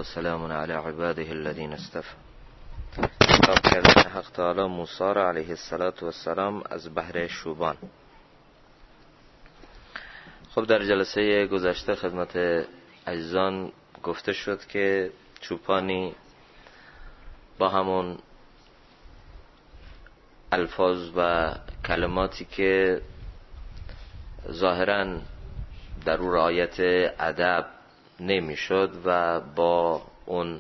و سلام علی عباده الذین اصطفى. خطاب کردن حق تعالی موسی را علیه السلام از بحر شوبان. خب در جلسه گذشته خدمت عزیزان گفته شد که چوپانی با همون الفاظ و کلماتی که ظاهراً در او رعایت ادب نمیشد و با اون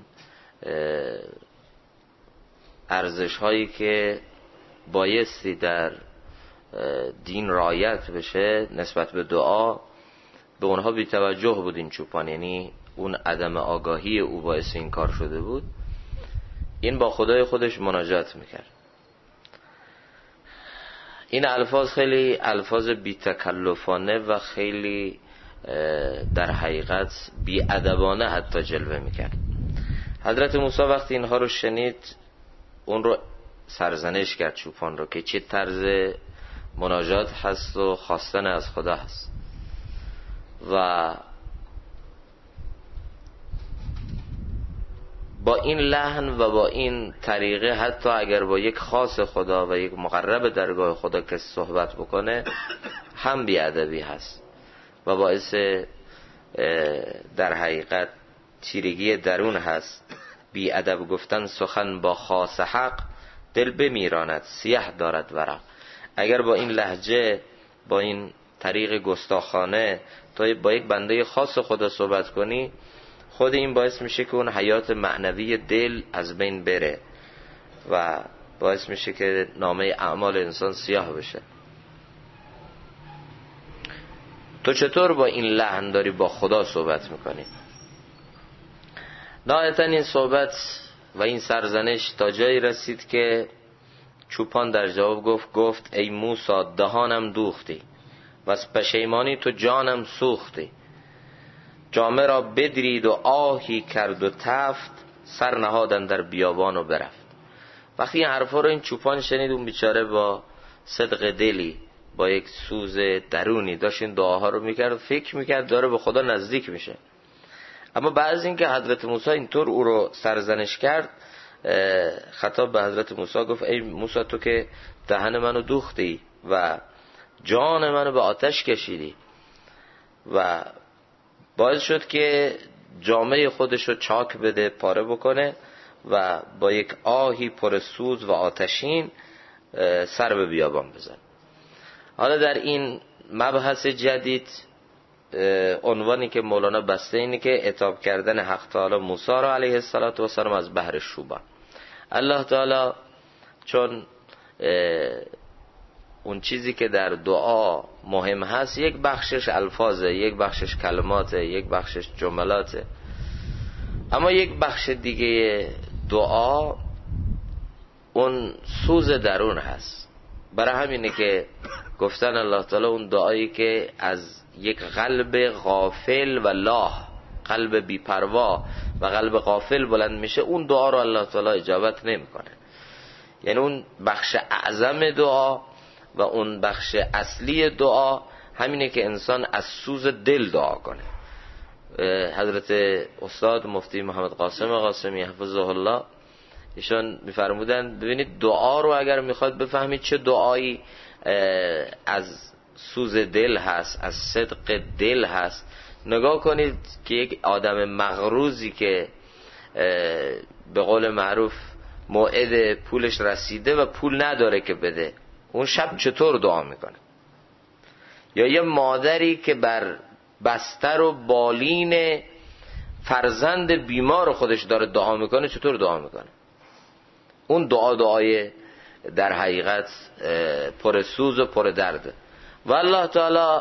ارزش هایی که بایستی در دین رعایت بشه نسبت به دعا به اونها بی توجه بود این چوپان، یعنی اون عدم آگاهی او باعث این کار شده بود. این با خدای خودش مناجات میکرد. این الفاظ خیلی الفاظ بی تکلفانه و خیلی در حقیقت بی ادبانه حتی جلوه میکرد. حضرت موسی وقتی اینها رو شنید اون رو سرزنش کرد، چوپان رو، که چه طرز مناجات هست و خواستن از خدا هست و با این لحن و با این طریقه حتی اگر با یک خاص خدا و یک مقرب درگاه خدا کسی صحبت بکنه هم بیادبی هست و باعث در حقیقت تیرگی درون هست. بیادب گفتن سخن با خاص حق دل بمیراند سیه دارد ورق. اگر با این لهجه با این طریق گستاخانه تا با یک بنده خاص خدا صحبت کنی، خود این باعث میشه که اون حیات معنوی دل از بین بره و باعث میشه که نامه اعمال انسان سیاه بشه. تو چطور با این لحن داری با خدا صحبت میکنی؟ نهایتا این صحبت و این سرزنش تا جایی رسید که چوپان در جواب گفت ای موسی دهانم دوختی و از پشیمانی تو جانم سوختی. جامه را بدرید و آهی کرد و تفت، سر نهادن در بیابان و برفت. وقتی این حرفا رو این چوپان شنید اون بیچاره با صدق دلی با یک سوز درونی داشت این دعاها رو میکرد و فکر میکرد داره به خدا نزدیک میشه. اما بعد اینکه حضرت موسی اینطور او رو سرزنش کرد، خطاب به حضرت موسی گفت ای موسی تو که دهن منو دوختی و جان منو به آتش کشیدی و باعث شد که جامعه خودش رو چاک بده، پاره بکنه و با یک آهی پر سوز و آتشین سر به بیابان بزن. حالا در این مبحث جدید عنوانی که مولانا بسته اینه که عتاب کردن حق تعالی موسی را علیه السلام از بحر شوبان. الله تعالی چون اون چیزی که در دعا مهم هست یک بخشش الفاظه، یک بخشش کلماته، یک بخشش جملاته، اما یک بخش دیگه دعا اون سوز درون هست. برای همینه که گفتن الله تعالی اون دعایی که از یک قلب غافل و لاه، قلب بی‌پروا و قلب غافل بلند میشه، اون دعا رو الله تعالی اجابت نمیکنه. یعنی اون بخش اعظم دعا و اون بخش اصلی دعا همینه که انسان از سوز دل دعا کنه. حضرت استاد مفتی محمد قاسمی حفظه الله ایشان میفرمودن ببینید دعا رو اگر میخواد بفهمید چه دعایی از سوز دل هست، از صدق دل هست، نگاه کنید که یک آدم مغروزی که به قول معروف موعد پولش رسیده و پول نداره که بده، اون شب چطور دعا میکنه؟ یا یه مادری که بر بستر و بالین فرزند بیمار خودش داره دعا میکنه چطور دعا میکنه؟ اون دعای در حقیقت پر سوز و پر درده و الله تعالی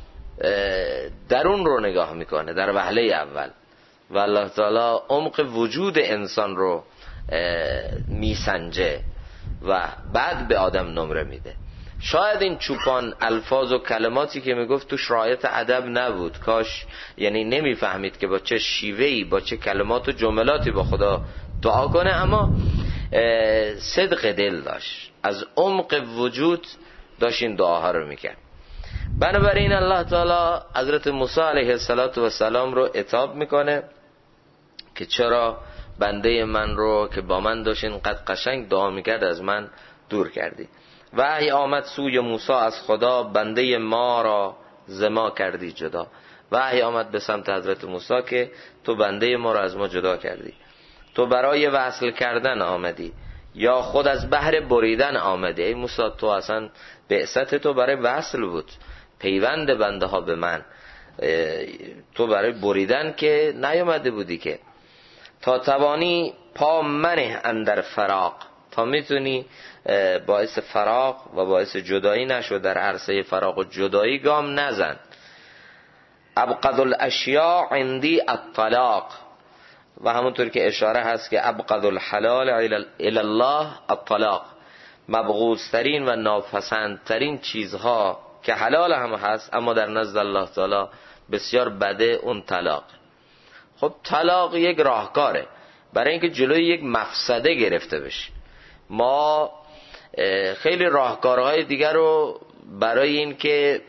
درون رو نگاه میکنه در وهله اول و الله تعالی عمق وجود انسان رو میسنجه و بعد به آدم نمره میده. شاید این چوپان الفاظ و کلماتی که میگفت توش رعایت ادب نبود، کاش یعنی نمیفهمید که با چه شیوهی با چه کلمات و جملاتی با خدا دعا کنه، اما صدق دل داشت، از عمق وجود داشت این دعاها رو میکرد. بنابراین الله تعالی حضرت موسی علیه السلام رو عتاب میکنه که چرا بنده من رو که با من داشت اینقدر قشنگ دعا میکرد از من دور کردی. وحی آمد سوی موسی از خدا، بنده ما را ز ما کردی جدا. وحی آمد به سمت حضرت موسی که تو بنده ما را از ما جدا کردی. تو برای وصل کردن آمدی یا خود از بحر بریدن آمدی؟ ای موسی تو اصلا بعثت تو برای وصل بود، پیوند بنده ها به من، تو برای بریدن که نیامده بودی که. تا توانی پا منه اندر فراق، تا میتونی باعث فراق و باعث جدایی نشو، در عرصه فراق و جدایی گام نزن. ابغض الاشیاء عندی الطلاق، و همونطور که اشاره هست که ابغض الحلال الی الله الطلاق، مبغوض ترین و ناپسندترین چیزها که حلال هم هست اما در نزد الله تعالی بسیار بده، اون طلاق. خب طلاق یک راهکاره برای اینکه جلوی یک مفسده گرفته بشه. ما خیلی راهکارهای دیگر رو برای اینکه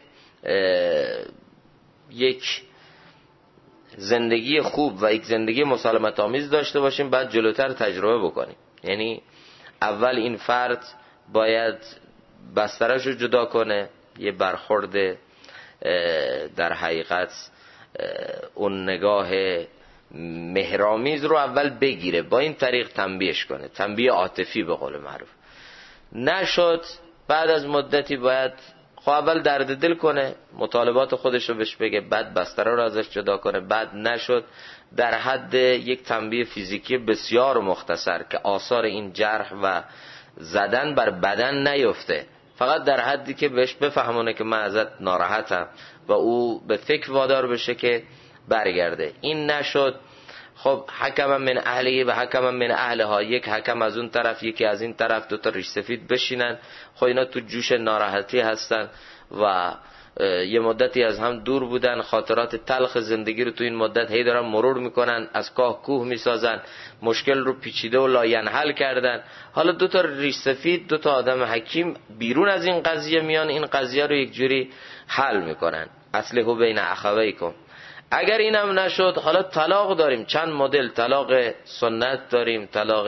یک زندگی خوب و یک زندگی مسالمت آمیز داشته باشیم بعد جلوتر تجربه بکنیم. یعنی اول این فرد باید بسترش رو جدا کنه، یه برخورد در حقیقت اون نگاه مهرامیز رو اول بگیره، با این طریق تنبیهش کنه، تنبیه عاطفی به قول معروف. نشد بعد از مدتی باید خب اول درد دل کنه، مطالبات خودش رو بهش بگه، بعد بستره رو ازش جدا کنه. بعد نشد در حد یک تنبیه فیزیکی بسیار مختصر که آثار این جرح و زدن بر بدن نیفته، فقط در حدی که بهش بفهمونه که من ازت ناراحتم و او به فکر وادار بشه که برگرده. این نشد خب حکم من اهلی و حکم من اهلها، یک حکم از اون طرف یکی از این طرف، دوتا ریش سفید بشینن. خب اینا تو جوش ناراحتی هستن و یه مدتی از هم دور بودن، خاطرات تلخ زندگی رو تو این مدت هی دارن مرور میکنن، از کاه کوه میسازن، مشکل رو پیچیده و لاینحل کردن. حالا دوتا ریش سفید، دوتا آدم حکیم بیرون از این قضیه میان، این قضیه رو یک جوری حل میکنن. اصلحوا بین اخویکم. اگر اینم نشد حالا طلاق داریم، چند مدل طلاق سنت داریم، طلاق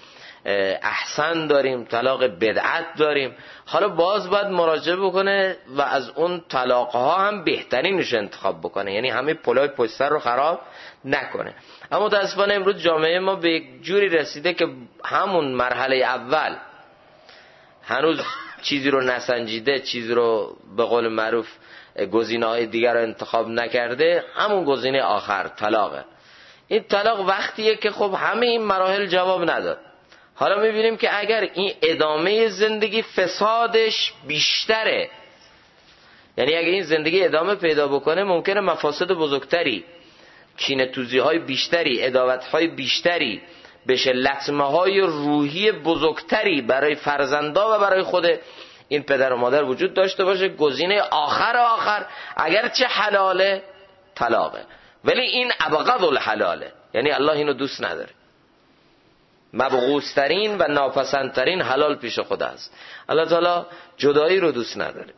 احسن داریم، طلاق بدعت داریم. حالا باز باید مراجعه بکنه و از اون طلاقها هم بهترینش انتخاب بکنه، یعنی همه پلای پشت سر رو خراب نکنه. اما متاسفانه امروز جامعه ما به یک جوری رسیده که همون مرحله اول هنوز چیزی رو نسنجیده، چیزی رو به قول معروف گزینه‌های دیگر رو انتخاب نکرده، همون گزینه آخر طلاقه. این طلاق وقتیه که خب همه این مراحل جواب نداد. حالا میبینیم که اگر این ادامه زندگی فسادش بیشتره، یعنی اگر این زندگی ادامه پیدا بکنه ممکنه مفاسد بزرگتری، کینه‌توزی‌های بیشتری، عداوت‌های بیشتری بشه، لطمه‌های روحی بزرگتری برای فرزندا و برای خود این پدر و مادر وجود داشته باشه. گزینه آخر اگرچه حلاله طلاقه، ولی این ابغض الحلاله، یعنی الله اینو دوست نداره. مبغوض‌ترین و ناپسندترین حلال پیش خدا است. الله تعالی جدایی رو دوست نداره.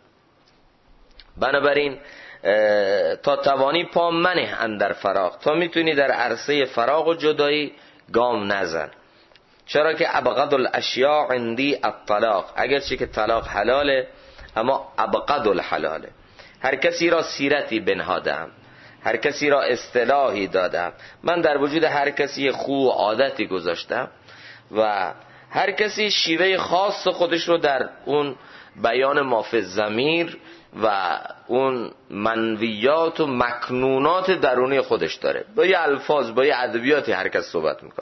بنابراین تا توانی پا منه اندر فراق، تا میتونی در عرصه فراق و جدایی گام نزن. چرا که ابغض الاشیاء عندی الطلاق، اگرچه که طلاق حلاله اما ابغض الحلاله. هر کسی را سیرتی بنهادم، هر کسی را اصطلاحی دادم. من در وجود هر کسی خو و عادتی گذاشتم و هر کسی شیوه خاص خودش رو در اون بیان مافی ضمیر و اون منویات و مکنونات درونی خودش داره، با یه الفاظ، با یه ادبیاتی هر کس صحبت میکنه.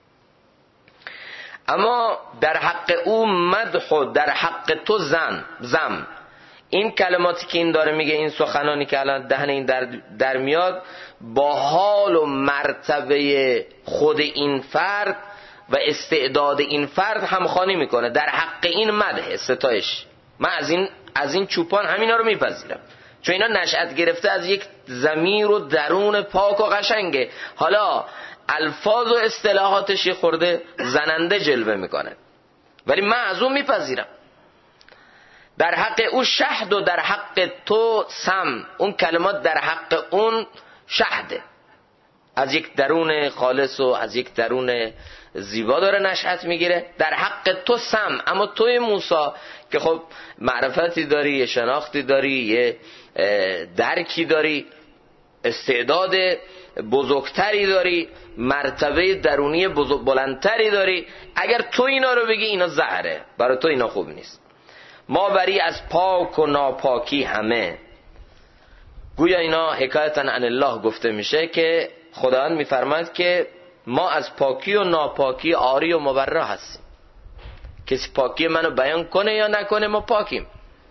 اما در حق او مدح و در حق تو زم. این کلماتی که این داره میگه، این سخنانی که الان دهن این در میاد، با حال و مرتبه خود این فرد و استعداد این فرد همخوانی میکنه. در حق این مدح، ستایش. من از این چوپان همینا رو میپذیرم، چون اینا نشأت گرفته از یک ضمیر و درون پاک و قشنگه. حالا الفاظ و اصطلاحاتش یه خورده زننده جلوه میکنه، ولی من از اون میپذیرم. در حق او شهد و در حق تو سم. اون کلمات در حق اون شهده، از یک درون خالص و از یک درون زیبا داره نشأت میگیره. در حق تو سم، اما توی موسی که خب معرفتی داری، یه شناختی داری، یه درکی داری، استعداد بزرگتری داری، مرتبه درونی بلندتری داری، اگر تو اینا رو بگی اینا زهره، برای تو اینا خوب نیست. ما بری از پاک و ناپاکی همه. گویا اینا حکایتن عن الله گفته میشه که خداوند میفرماید که ما از پاکی و ناپاکی آری و مبرا هستیم. کسی پاکی منو بیان کنه یا نکنه ما پاکیم.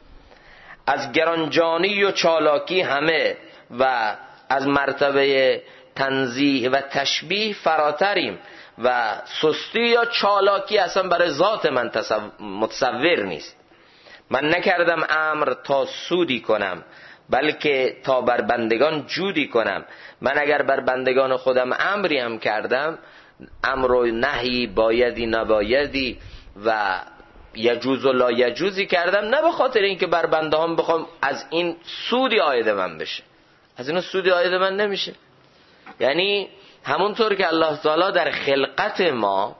از گرانجانی و چالاکی همه و از مرتبه تنزیه و تشبیه فراتریم و سستی یا چالاکی اصلا برای ذات من متصور نیست. من نکردم امر تا سودی کنم بلکه تا بر بندگان جودی کنم. من اگر بر بندگان خودم امری هم کردم، امر و نهی، بایدی نبایدی و یجوز و لا یجوزی کردم، نه به خاطر اینکه بر بنده هم بخوام از این سودی عاید من بشه. از اینو سودی عاید من نمیشه. یعنی همونطور که الله تعالی در خلقت ما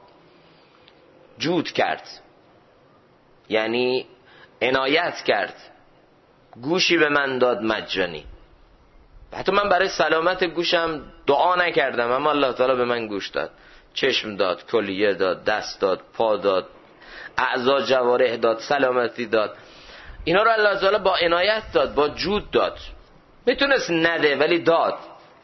جود کرد، یعنی عنایت کرد، گوشی به من داد مجانی، حتی من برای سلامت گوشم دعا نکردم اما الله تعالی به من گوش داد، چشم داد، کلیه داد، دست داد، پا داد، اعضا جوارح داد، سلامتی داد. اینا رو الله تعالی با عنایت داد، با جود داد. میتونست نده ولی داد.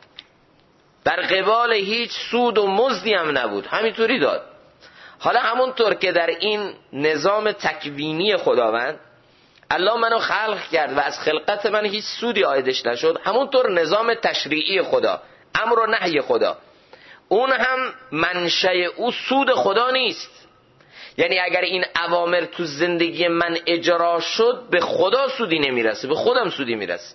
در قبال هیچ سود و مزدی هم نبود، همینطوری داد. حالا همونطور که در این نظام تکوینی خداوند الله منو خلق کرد و از خلقت من هیچ سودی عایدش نشد، همونطور نظام تشریعی خدا، امر و نهی خدا، اون هم منشأ او سود خدا نیست. یعنی اگر این اوامر تو زندگی من اجرا شد، به خدا سودی نمیرسه، به خودم سودی میرسه.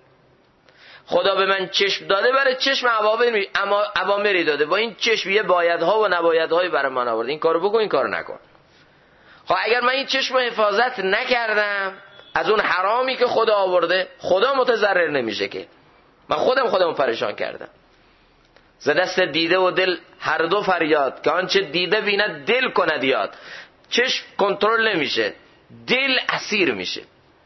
خدا به من چشم داده، برای چشم اوامری داده، با این چشم یه بایدها و نبایدهایی برای من آورده، این کارو بکن، این کارو نکن. خب اگر من این چشم رو حفاظت نکردم از اون حرامی که خدا آورده، خدا متضرر نمیشه که، من خودم پریشان کردم. ز دست دیده و دل هر دو فریاد، که آنچه دیده بیند دل کند یاد. چشم کنترل نمیشه، دل اسیر میشه.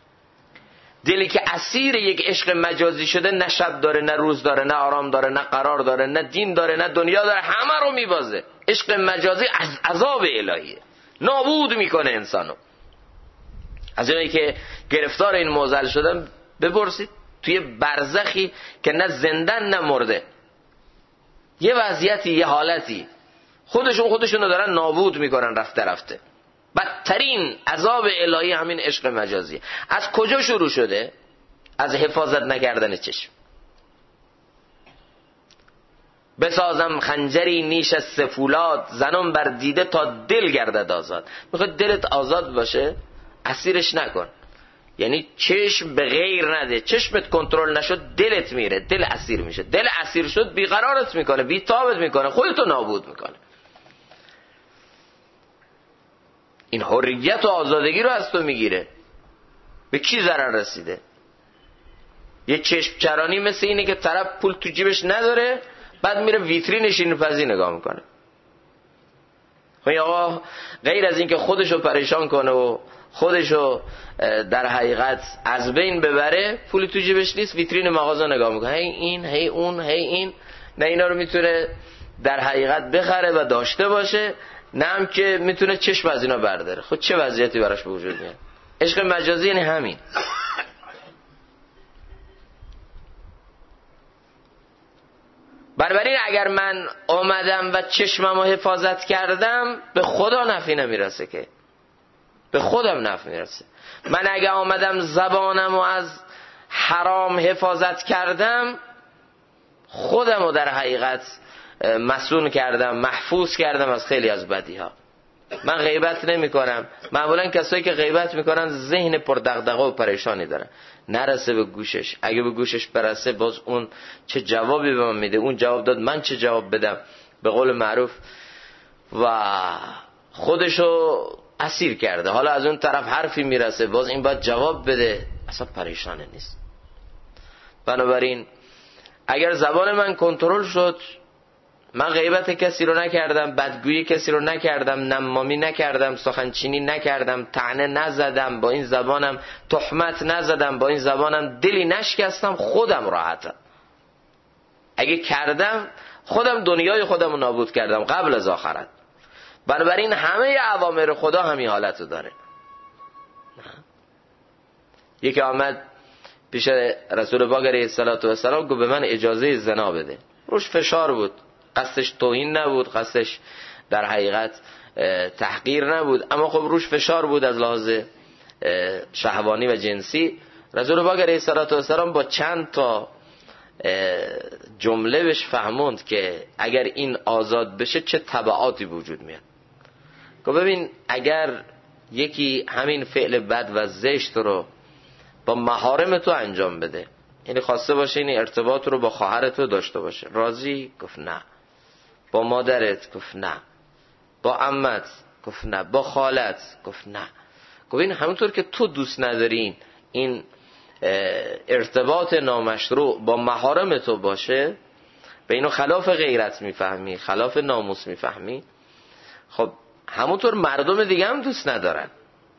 دلی که اسیر یک عشق مجازی شده، نه شب داره، نه روز داره، نه آرام داره، نه قرار داره، نه دین داره، نه دنیا داره، همه رو میبازه. عشق مجازی عذاب الهیه، نابود میکنه انسانو. از اینایی که گرفتار این معضل شدن بپرسید، توی برزخی که نه زندن نه مرده، یه وضعیتی، یه حالتی، خودشونو دارن نابود میکنن رفته. بدترین عذاب الهی همین عشق مجازی. از کجا شروع شده؟ از حفاظت نکردن چشم. بسازم خنجری نیش از سفولاد، زنم بر دیده تا دل گردد آزاد. میخواد دلت آزاد باشه، اسیرش نکن. یعنی چشم به غیر نده. چشمت کنترل نشد دلت میره، دل اسیر میشه. دل اسیر شد بیقرارت میکنه، بیتابت میکنه، خودتو نابود میکنه. این حریت و آزادگی رو از تو میگیره. به کی ضرر رسیده؟ یه چشم چرانی مثل اینه که طرف پول تو جیبش نداره، بعد میره ویترین شیرینی‌پزی نگاه میکنه. خب آقا غیر از این که خودشو پریشان کنه و خودشو در حقیقت از بین ببره، پولی تو جیبش نیست، ویترین مغازه نگاه میکنه، هی این هی اون هی این، نه اینا رو میتونه در حقیقت بخره و داشته باشه، نه هم که میتونه چشم از اینا برداره. خب چه وضعیتی براش به وجود میاد؟ عشق مجازی یعنی همین. بنابراین اگر من آمدم و چشممو حفاظت کردم، به خدا نفعی نمیرسه، که به خودم نفع میرسه. من اگر آمدم زبانمو از حرام حفاظت کردم، خودمو در حقیقت مسئول کردم، محفوظ کردم از خیلی از بدیها. من غیبت نمی کنم. معمولا کسایی که غیبت میکنن ذهن پر دغدغه و پریشانی دارن، نرسه به گوشش. اگه به گوشش برسه، باز اون چه جوابی به من میده، اون جواب داد من چه جواب بدم، به قول معروف، و خودشو اسیر کرده. حالا از اون طرف حرفی میرسه، باز این باید جواب بده، اصلا پریشانه نیست. بنابراین اگر زبان من کنترل شد، من غیبت کسی رو نکردم، بدگویی کسی رو نکردم، نمامی نکردم، سخنچینی نکردم، طعنه نزدم، با این زبانم تهمت نزدم، با این زبانم دلی نشکستم، خودم راحتم. اگه کردم خودم دنیای خودم رو نابود کردم قبل از آخرت. بنابراین همه اوامر خدا همین حالت رو داره. یکی آمد پیش رسول پاک علیه السلام گفت به من اجازه زنا بده. روش فشار بود، قصدش توهین نبود، قصدش در حقیقت تحقیر نبود، اما خب روش فشار بود از لحاظ شهوانی و جنسی. رسول پاک علیه السلام با چند تا جمله بهش فهموند که اگر این آزاد بشه چه تبعاتی وجود میاد. گفت ببین اگر یکی همین فعل بد و زشت رو با محارم تو انجام بده، یعنی خواسته باشه این ارتباط رو با خواهر تو داشته باشه، راضی؟ گفت نه. با مادرت؟ گفت نه. با عمت؟ گفت نه. با خالت؟ گفت نه. گفت این همونطور که تو دوست ندارین این ارتباط نامشروع با محارم تو باشه، به اینو خلاف غیرت میفهمی، خلاف ناموس میفهمی، خب همونطور مردم دیگه هم دوست ندارن.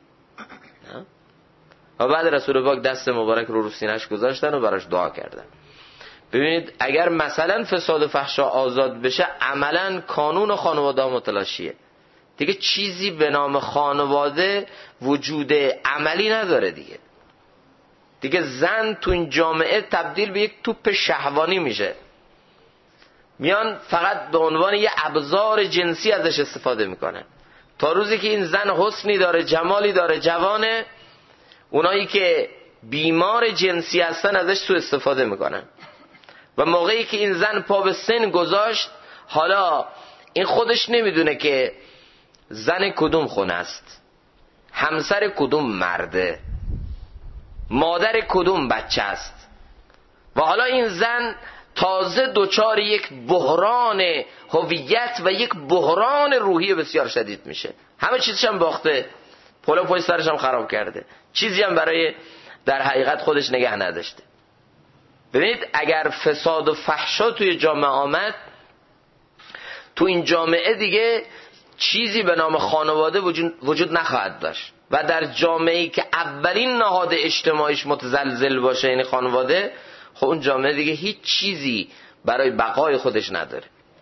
و بعد رسول پاک دست مبارک رو سینه‌اش گذاشتن و براش دعا کردن. ببینید اگر مثلا فساد و فحشا آزاد بشه، عملا کانون خانواده متلاشیه دیگه، چیزی به نام خانواده وجود عملی نداره دیگه زن تو این جامعه تبدیل به یک توپ شهوانی میشه، میان فقط به عنوان یه ابزار جنسی ازش استفاده میکنن. تا روزی که این زن حسنی داره، جمالی داره، جوانه، اونایی که بیمار جنسی هستن ازش سوء استفاده میکنن. و موقعی که این زن پا به سن گذاشت، حالا این خودش نمیدونه که زن کدوم خونه است، همسر کدوم مرده، مادر کدوم بچه است. و حالا این زن تازه دوچار یک بحران هویت و یک بحران روحی بسیار شدید میشه. همه چیزش هم باخته، پلو پشت سرش هم خراب کرده، چیزی هم برای در حقیقت خودش نگه نداشته. ببینید اگر فساد و فحشا توی جامعه آمد، تو این جامعه دیگه چیزی به نام خانواده وجود نخواهد داشت. و در جامعه‌ای که اولین نهاد اجتماعیش متزلزل باشه، یعنی خانواده، خب اون جامعه دیگه هیچ چیزی برای بقای خودش نداره.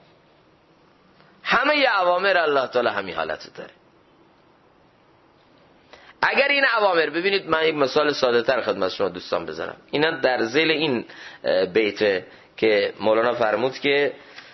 همه اوامر الله تعالی همین حالت داره. اگر این اوامر، ببینید من یک مثال ساده تر خدمت شما دوستان بزنم، اینا در ذیل این بیت که مولانا فرمود که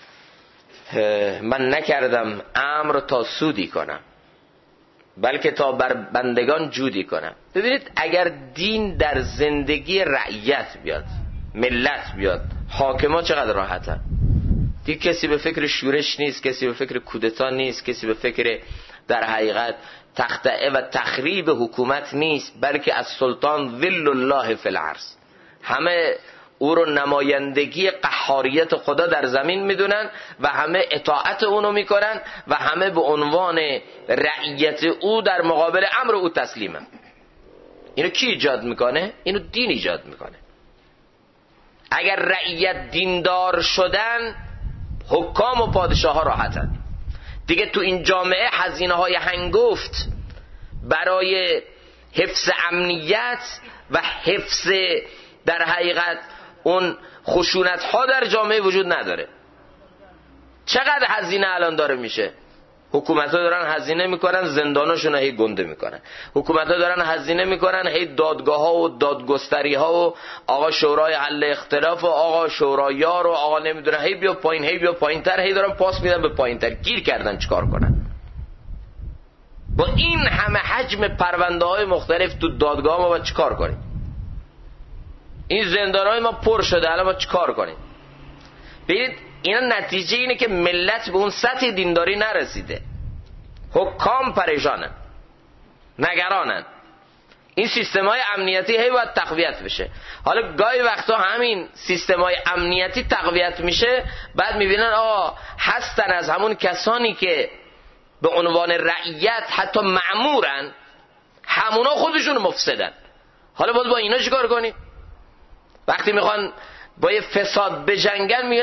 من نکردم امر تا سودی کنم، بلکه تا بر بندگان جودی کنم. ببینید اگر دین در زندگی رعیت بیاد، ملت بیاد، حاکما چقدر راحتن دیگه. کسی به فکر شورش نیست، کسی به فکر کودتا نیست، کسی به فکر در حقیقت تخطئه و تخریب حکومت نیست، بلکه از سلطان ذل الله فی الارض. همه او رو نمایندگی قهاریت خدا در زمین میدونن و همه اطاعت اونو میکنن و همه به عنوان رعیت او در مقابل امر او تسلیمن. اینو کی ایجاد میکنه؟ اینو دین ایجاد میکنه. اگر رعیت دیندار شدن، حکام و پادشاه ها راحتن دیگه. تو این جامعه هزینه های هنگفت برای حفظ امنیت و حفظ در حقیقت اون خشونت ها در جامعه وجود نداره. چقدر هزینه الان داره میشه؟ حکومت ها دارن هزینه میکنن، زنداناشون هی گنده میکنن. حکومت ها دارن هزینه میکنن، هی دادگاه ها و دادگستری ها و آقا شورای حل اختلاف و آقا شورایار و آقا نمیدونه هی بیا پایین، هی بیا پایین تر، هی دارن پاس میدن به پایین تر. گیر کردن چیکار کنن؟ با این همه حجم پرونده های مختلف تو دادگاه ما باید چیکار کنیم؟ این زندان های ما پر شده، الان ما چیکار کنیم؟ ببینید اینا نتیجه اینه که ملت به اون سطح دینداری نرسیده. حکام پریشانن، نگرانن. این سیستم‌های امنیتی هی باید تقویت بشه. حالا گاهی وقتا همین سیستم‌های امنیتی تقویت میشه، بعد میبینن آقا هستن از همون کسانی که به عنوان رعیت حتی مأمورن، همونا خودشون مفسدن. حالا باید با اینا چیکار کنیم؟ وقتی میخوان با یه فساد بجنگن، میگن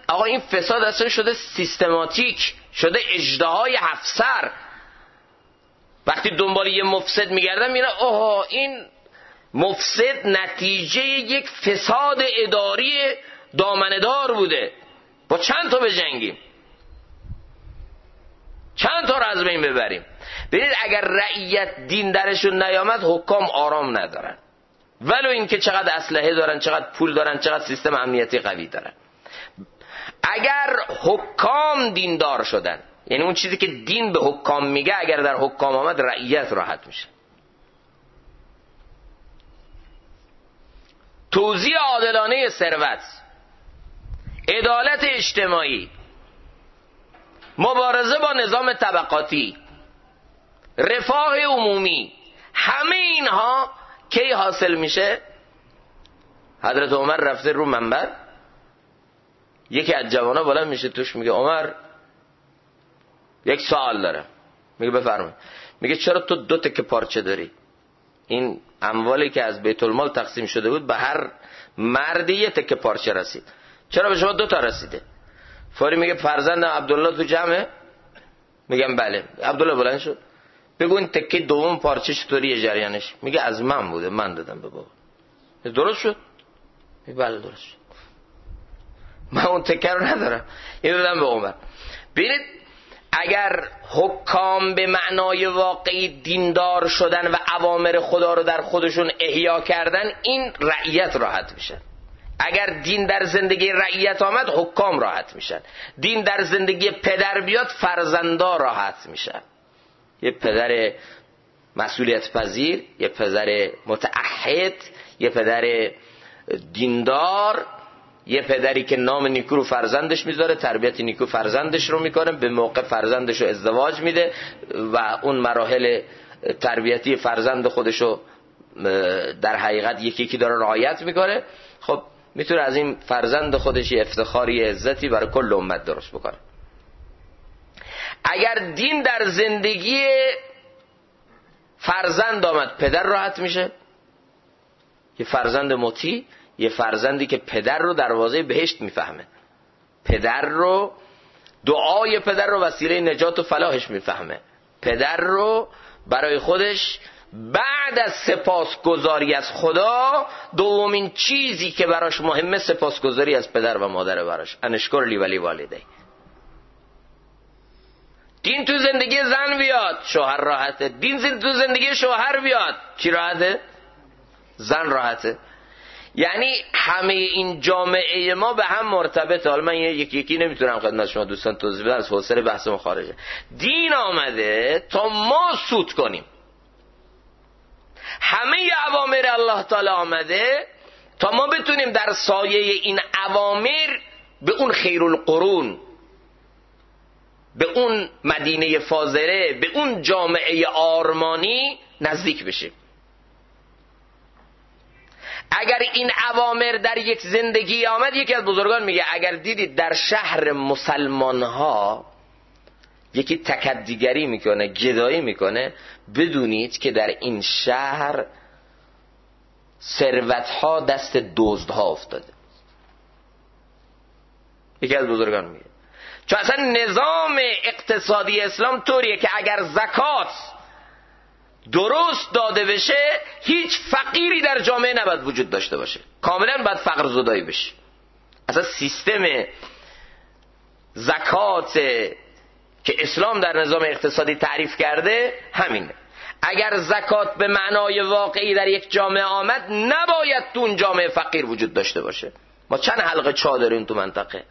آقا این فساد اصلا شده سیستماتیک، شده اژدهای 7 سر. وقتی دنبال یه مفسد میگردن میگن آها این مفسد نتیجه یک فساد اداری دامنه‌دار بوده، با چند تا بجنگیم، چند تا رو از بین ببریم. ببینید اگر رعیت دین درشون نیامد حکام آرام ندارن، ولو اینکه چقدر اسلحه دارن، چقدر پول دارن، چقدر سیستم امنیتی قوی دارن. اگر حکام دیندار شدن، یعنی اون چیزی که دین به حکام میگه اگر در حکام آمد، رعیت راحت میشه. توزیع عادلانه ثروت، عدالت اجتماعی، مبارزه با نظام طبقاتی، رفاه عمومی، همه اینها کی حاصل میشه؟ حضرت عمر رفته رو منبر، یکی از جوانا بلند میشه توش میگه عمر یک سوال دارم. میگه بفرمایید. میگه چرا تو 2 تکه پارچه داری؟ این اموالی که از بیت المال تقسیم شده بود به هر مردی 1 تکه پارچه رسید، چرا به شما 2 تا رسیده؟ فوری میگه فرزند عبدالله تو جمعه؟ میگم بله. عبدالله بلند شد بگو این تکه دوم پارچه چطوریه جریانش؟ میگه از من بوده، من دادم به بابا. درست شد؟ میگه بله درست شد، من اون تکه رو ندارم، این دادم به عمر. ببینید اگر حکام به معنای واقعی دیندار شدن و اوامر خدا رو در خودشون احیا کردن، این رعیت راحت میشن. اگر دین در زندگی رعیت آمد، حکام راحت میشن. دین در زندگی پدر بیاد، فرزندا راحت میشن. یه پدر مسئولیت پذیر، یه پدر متعهد، یه پدر دیندار، یه پدری که نام نیکو رو فرزندش میذاره، تربیت نیکو فرزندش رو میکنه، به موقع فرزندش رو ازدواج میده و اون مراحل تربیتی فرزند خودش رو در حقیقت یکی یکی داره رعایت میکنه. خب میتونه از این فرزند خودش یه افتخاری، عزتی برای کل امت درست بکنه. اگر دین در زندگی فرزند آمد، پدر راحت میشه. یه فرزند مطیع، یه فرزندی که پدر رو دروازه بهشت میفهمه، پدر رو، دعای پدر رو وسیله نجات و فلاحش میفهمه، پدر رو برای خودش بعد از سپاسگزاری از خدا دومین چیزی که براش مهمه سپاسگزاری از پدر و مادر براش. انشکر لی ولی والدی. دین تو زندگی زن بیاد، شوهر راحته. دین تو زندگی شوهر بیاد، کی راحته؟ زن راحته. یعنی همه این جامعه ما به هم مرتبطه. حالا من یکی نمیتونم خدمت شما دوستان توضیح بدم، از حوصله بحثم خارجه. دین آمده تا ما سود کنیم، همه اوامر الله تعالی آمده تا ما بتونیم در سایه این اوامر به اون خیرالقرون، به اون مدینه فاضله، به اون جامعه آرمانی نزدیک بشیم. اگر این اوامر در یک زندگی آمد، یکی از بزرگان میگه اگر دیدید در شهر مسلمان ها یکی تکدیگری میکنه، گدایی میکنه، بدونید که در این شهر ثروت‌ها دست دزدها افتاده. یکی از بزرگان میگه چون اصلا نظام اقتصادی اسلام طوریه که اگر زکات درست داده بشه، هیچ فقیری در جامعه نباید وجود داشته باشه، کاملا باید فقر زدایی بشه. اصلا سیستم زکات که اسلام در نظام اقتصادی تعریف کرده همینه. اگر زکات به معنای واقعی در یک جامعه آمد، نباید تو اون جامعه فقیر وجود داشته باشه. ما چند حلقه چاه داریم تو منطقه؟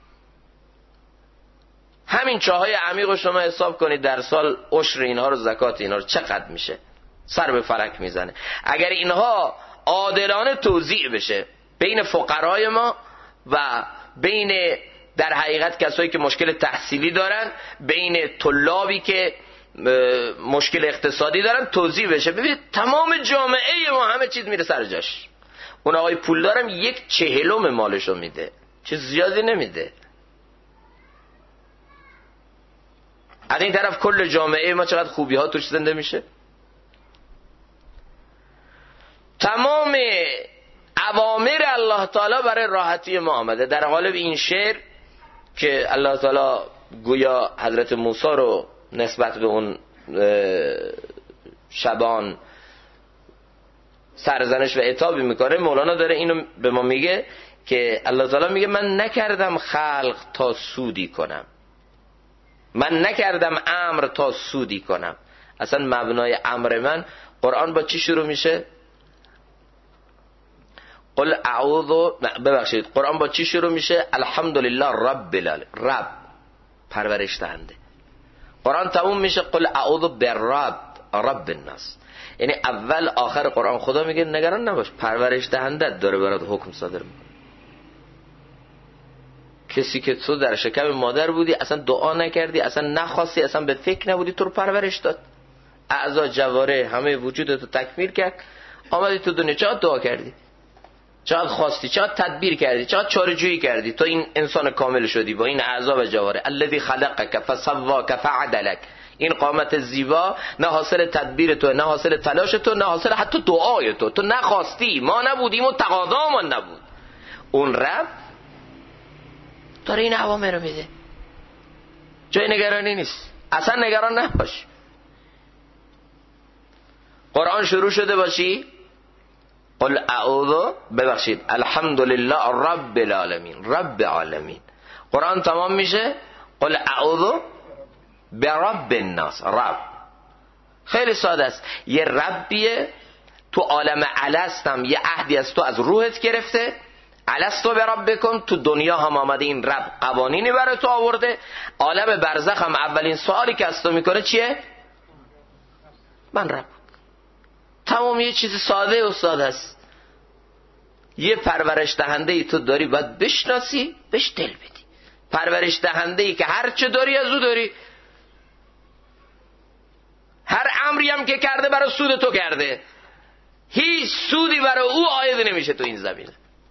همین چاهای عمیق رو شما حساب کنید در سال عشر اینها رو، زکات اینها رو چقدر میشه؟ سر به فلک میزنه. اگر اینها عادلانه توزیع بشه بین فقرای ما و بین در حقیقت کسایی که مشکل تحصیلی دارن، بین طلابی که مشکل اقتصادی دارن، توزیع بشه، ببینید تمام جامعه ما همه چیز میره سر جاش. اون آقای پول دارم 1/40 مالشو میده، چیز زیادی نمیده. از این طرف کل جامعه ما چقدر خوبی ها توش زنده میشه. تمام اوامر الله تعالی برای راحتی ما آمده. در قالب این شعر که الله تعالی گویا حضرت موسی رو نسبت به اون شبان سرزنش و عتابی میکنه، مولانا داره اینو به ما میگه که الله تعالی میگه من نکردم خلق تا سودی کنم، من نکردم امر تا سودی کنم. اصلا مبنای امر من، قرآن با چی شروع میشه؟ قل اعوذ، ببخشید، قرآن با چی شروع میشه؟ الحمدلله رب العالمین، رب پرورش دهنده. قرآن تموم میشه قل اعوذ برب رب الناس. یعنی اول آخر قرآن خدا میگه نگران نباش، پرورش دهندت داره برات حکم صادر میکنه. کسی که تو در شکم مادر بودی، اصلا دعا نکردی، اصلا نخواستی، اصلا به فکر نبودی، تو رو پرورش داد، اعضا جواره همه وجودتو تکمیل کرد، آمدی تو دنیا، چقدر دعا کردی، چقدر خواستی، چقدر تدبیر کردی، چقدر چاره‌جویی کردی، تو این انسان کامل شدی با این اعضا و جواره. الذی خلقک فسواک فعدلک. این قامت زیبا نه حاصل تدبیر تو، نه حاصل تلاش تو، نه حاصل حتی دعای تو. تو نخواستی، ما نبودیم و تقاضامون نبود. اون رب داره این اوامر رو میده، جای نگرانی نیست، اصلا نگران نباش. قرآن شروع شده باشی قل اعوذ، ببخشید، الحمدلله رب العالمین، رب العالمین. قرآن تمام میشه قل اعوذ برب الناس، رب. خیلی ساده است، یه ربیه تو عالم الستم، یه عهدی از تو از روحت گرفته، الستو بربکم، تو دنیا هم آمده این رب قوانینی برای تو آورده. عالم برزخ هم اولین سوالی که از تو میکنه چیه؟ من رب. تمام، یه چیز ساده و ساده است. یه پرورش دهنده ای تو داری، باید بشناسی، بهش دل بدی. پرورش دهنده ای که هر چه داری از او داری، هر امری هم که کرده برای سود تو کرده، هیچ سودی برای او عاید نمیشه تو این زمینه.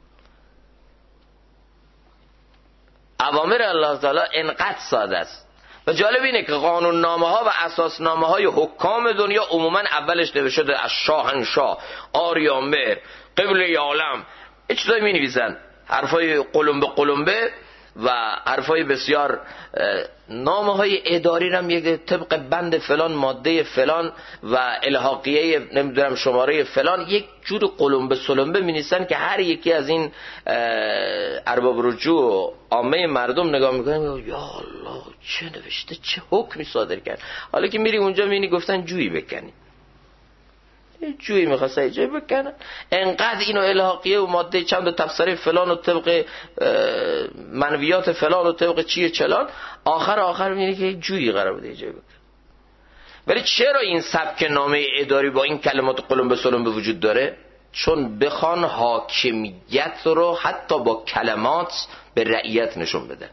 اوامر الله تعالی انقدر ساده است و جالب اینه که قانون نامه ها و اساس نامه های حکام دنیا عموما اولش نوشته شده از شاهنشاه، آریامبر، قبله عالم، یه چیزایی می نویسن، حرفای قلمبه قلمبه و حرفای بسیار. نامه های اداری هم یک طبق بند فلان، ماده فلان و الحاقیه نمیدونم شماره فلان، یک جور قلمبه سلمبه می نویسن که هر یکی از این ارباب رجوع و عامه مردم نگاه میکنن، یا الله چه نوشته، چه حکمی صادر کرد. حالا که میری اونجا میبینی گفتن جویی بکنی، جویی میخواسته جویی بکنن، انقدر اینو الحاقیه و ماده چند و تفسیر فلان و طبق منویات فلان و طبق چیه چلان، آخر میبینی که جویی قرار بوده جویی بکن. ولی چرا این سبک نامه اداری با این کلمات قلم به سلم به وجود داره؟ چون بخوان حاکمیت رو حتی با کلمات به رعیت نشون بده.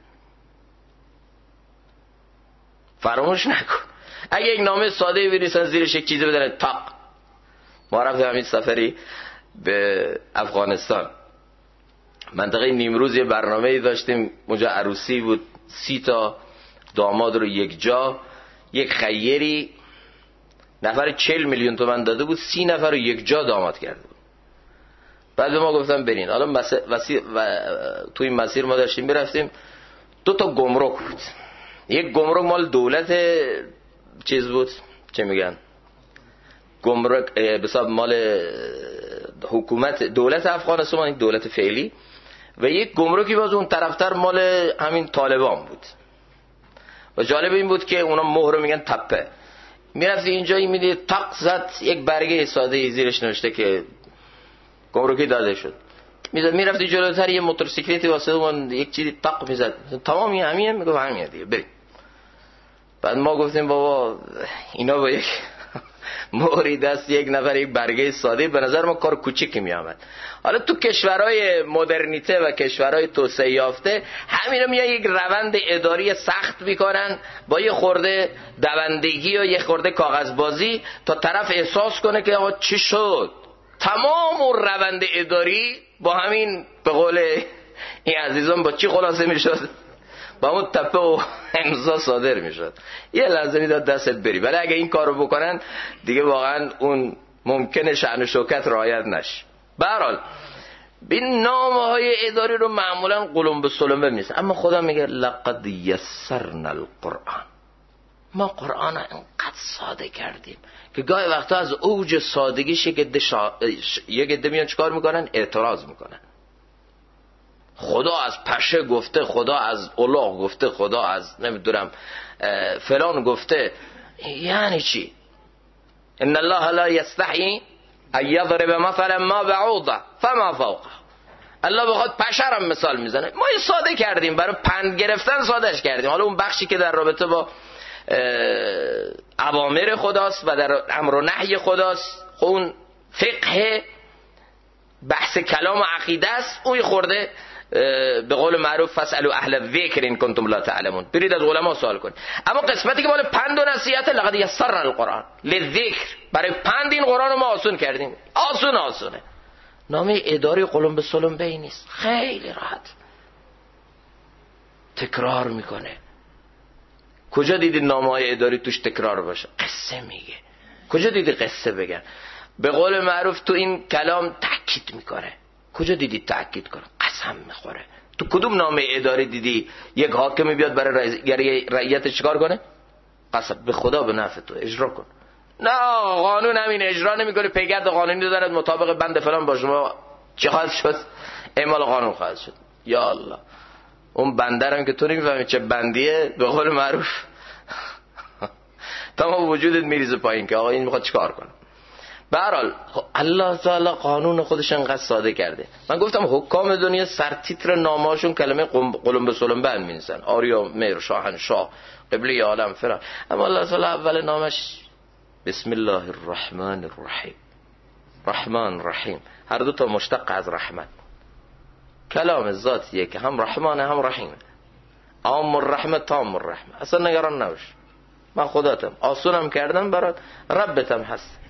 فراموش نکن، اگه یک نامه ساده بنویسن زیرش یک چیزی بدن تاق. ما رفتیم همین سفری به افغانستان، منطقه نیمروز، یه برنامه‌ای داشتیم اونجا، عروسی بود، 30 تا داماد رو یک جا، یک خیری نفر 40 میلیون تومان داده بود، 30 نفر رو یک جا داماد کرده بود. بعد ما گفتم برین. حالا تو این مسیر ما داشتیم برفتیم، 2 تا گمرک بود. یک گمرک مال دولت چیز بود، چه میگن، گمرک به حساب مال حکومت دولت افغانستان، این دولت فعلی، و یک گمرکی باز اون طرفتر مال همین طالبان بود. و جالب این بود که اونا مهر میگن تپه. میرفتی اینجا میدید تق زد، یک برگه ساده زیرش نوشته که گمرکی داده شد. میرفتی جلوتر یه موتورسیکلتی واسه اون یک چیزی تق میزد، تمام این همینه، میگم همینه دیگه بریم. بعد ما گفتیم بابا اینا با یک موری دست یک نفر یک برگه ساده، به نظر ما کار کوچیکی می آمد. حالا تو کشورهای مدرنیته و کشورهای توسعه یافته همین رو میان یک روند اداری سخت میکنن با یه خورده دوندگی و یه خورده کاغذبازی تا طرف احساس کنه که آقا چی شد. تمام اون روند اداری با همین، به قول این عزیزان، با چی خلاصه میشد؟ با اون تپه و امضا صادر میشد. یه لحظه میداد دستت بری. ولی اگه این کارو بکنن دیگه واقعا اون ممکنه شأن و شوکت رعایت نشه. به هر حال به نامه‌های اداری رو معمولا قلم به سلم می‌نویسن، اما خدا میگه لقد یسرنا القرآن، ما قرآن رو انقدر ساده کردیم که گاهی وقتا از اوج سادگیش یک عده میان چیکار میکنن؟ اعتراض میکنن. خدا از پشه گفته، خدا از الاغ گفته، خدا از نمیدونم فلان گفته، یعنی چی؟ ان الله لا یستحیی ان یضرب مثلا ما بعوضه فما فوقه. الله بخواد پشه رو مثال میزنه، ما یه ساده کردیم، برای پند گرفتن سادهش کردیم. حالا اون بخشی که در رابطه با اوامر خداست و در امر و نهی خداست، اون فقه بحث کلام و عقیده است، اون خورده به قول معروف فاسالوا اهل الذکر ان کنتم لا تعلمون، برید از علما سوال کنید. اما قسمتی که مال پند و نصیحت، لقد یسرنا القرآن للذکر، برای پند این قرآن رو ما آسون کردیم. آسونه. نامه اداری قلم به سلم بی نیست، خیلی راحت تکرار میکنه. کجا دیدی نامه‌های اداری توش تکرار باشه؟ قصه میگه. کجا دیدی قصه بگن؟ به قول معروف تو این کلام تاکید میکنه. کجا دیدی تاکید کنه؟ قسم میخوره. تو کدوم نامه اداری دیدی یک حاکمی بیاد برای رعیت چیکار کنه؟ قسم به خدا به نفع تو اجرا کن. نه قانون همین اجرا نمیکنه، پیگرد قانونی دارد مطابق بند فلان با شما چه خواهد شد؟ اعمال قانون خواهد شد. یا الله، اون بنده هم که تو نمیفهمی چه بندیه، به قول معروف تمام وجودت میریزه پایین که آقا این میخواد چیکار کنه. به هر حال الله تعالی قانون خودش انقدر ساده کرده. من گفتم حکام دنیا سرتیتر نامه‌هاشون کلمه قلم به سلم بند می‌نویسن، آریا مهر شاهنشاه قبله عالم فلان، اما الله تعالی اول نامش بسم الله الرحمن الرحیم، رحمان رحیم، هر دو تا مشتق از رحمت. کلام ذاتیه که هم رحمانه هم رحیمه، عام الرحمه تام الرحمه. اصلا نگران نباش، من خداتم، آسونم کردم برات، ربتم هست.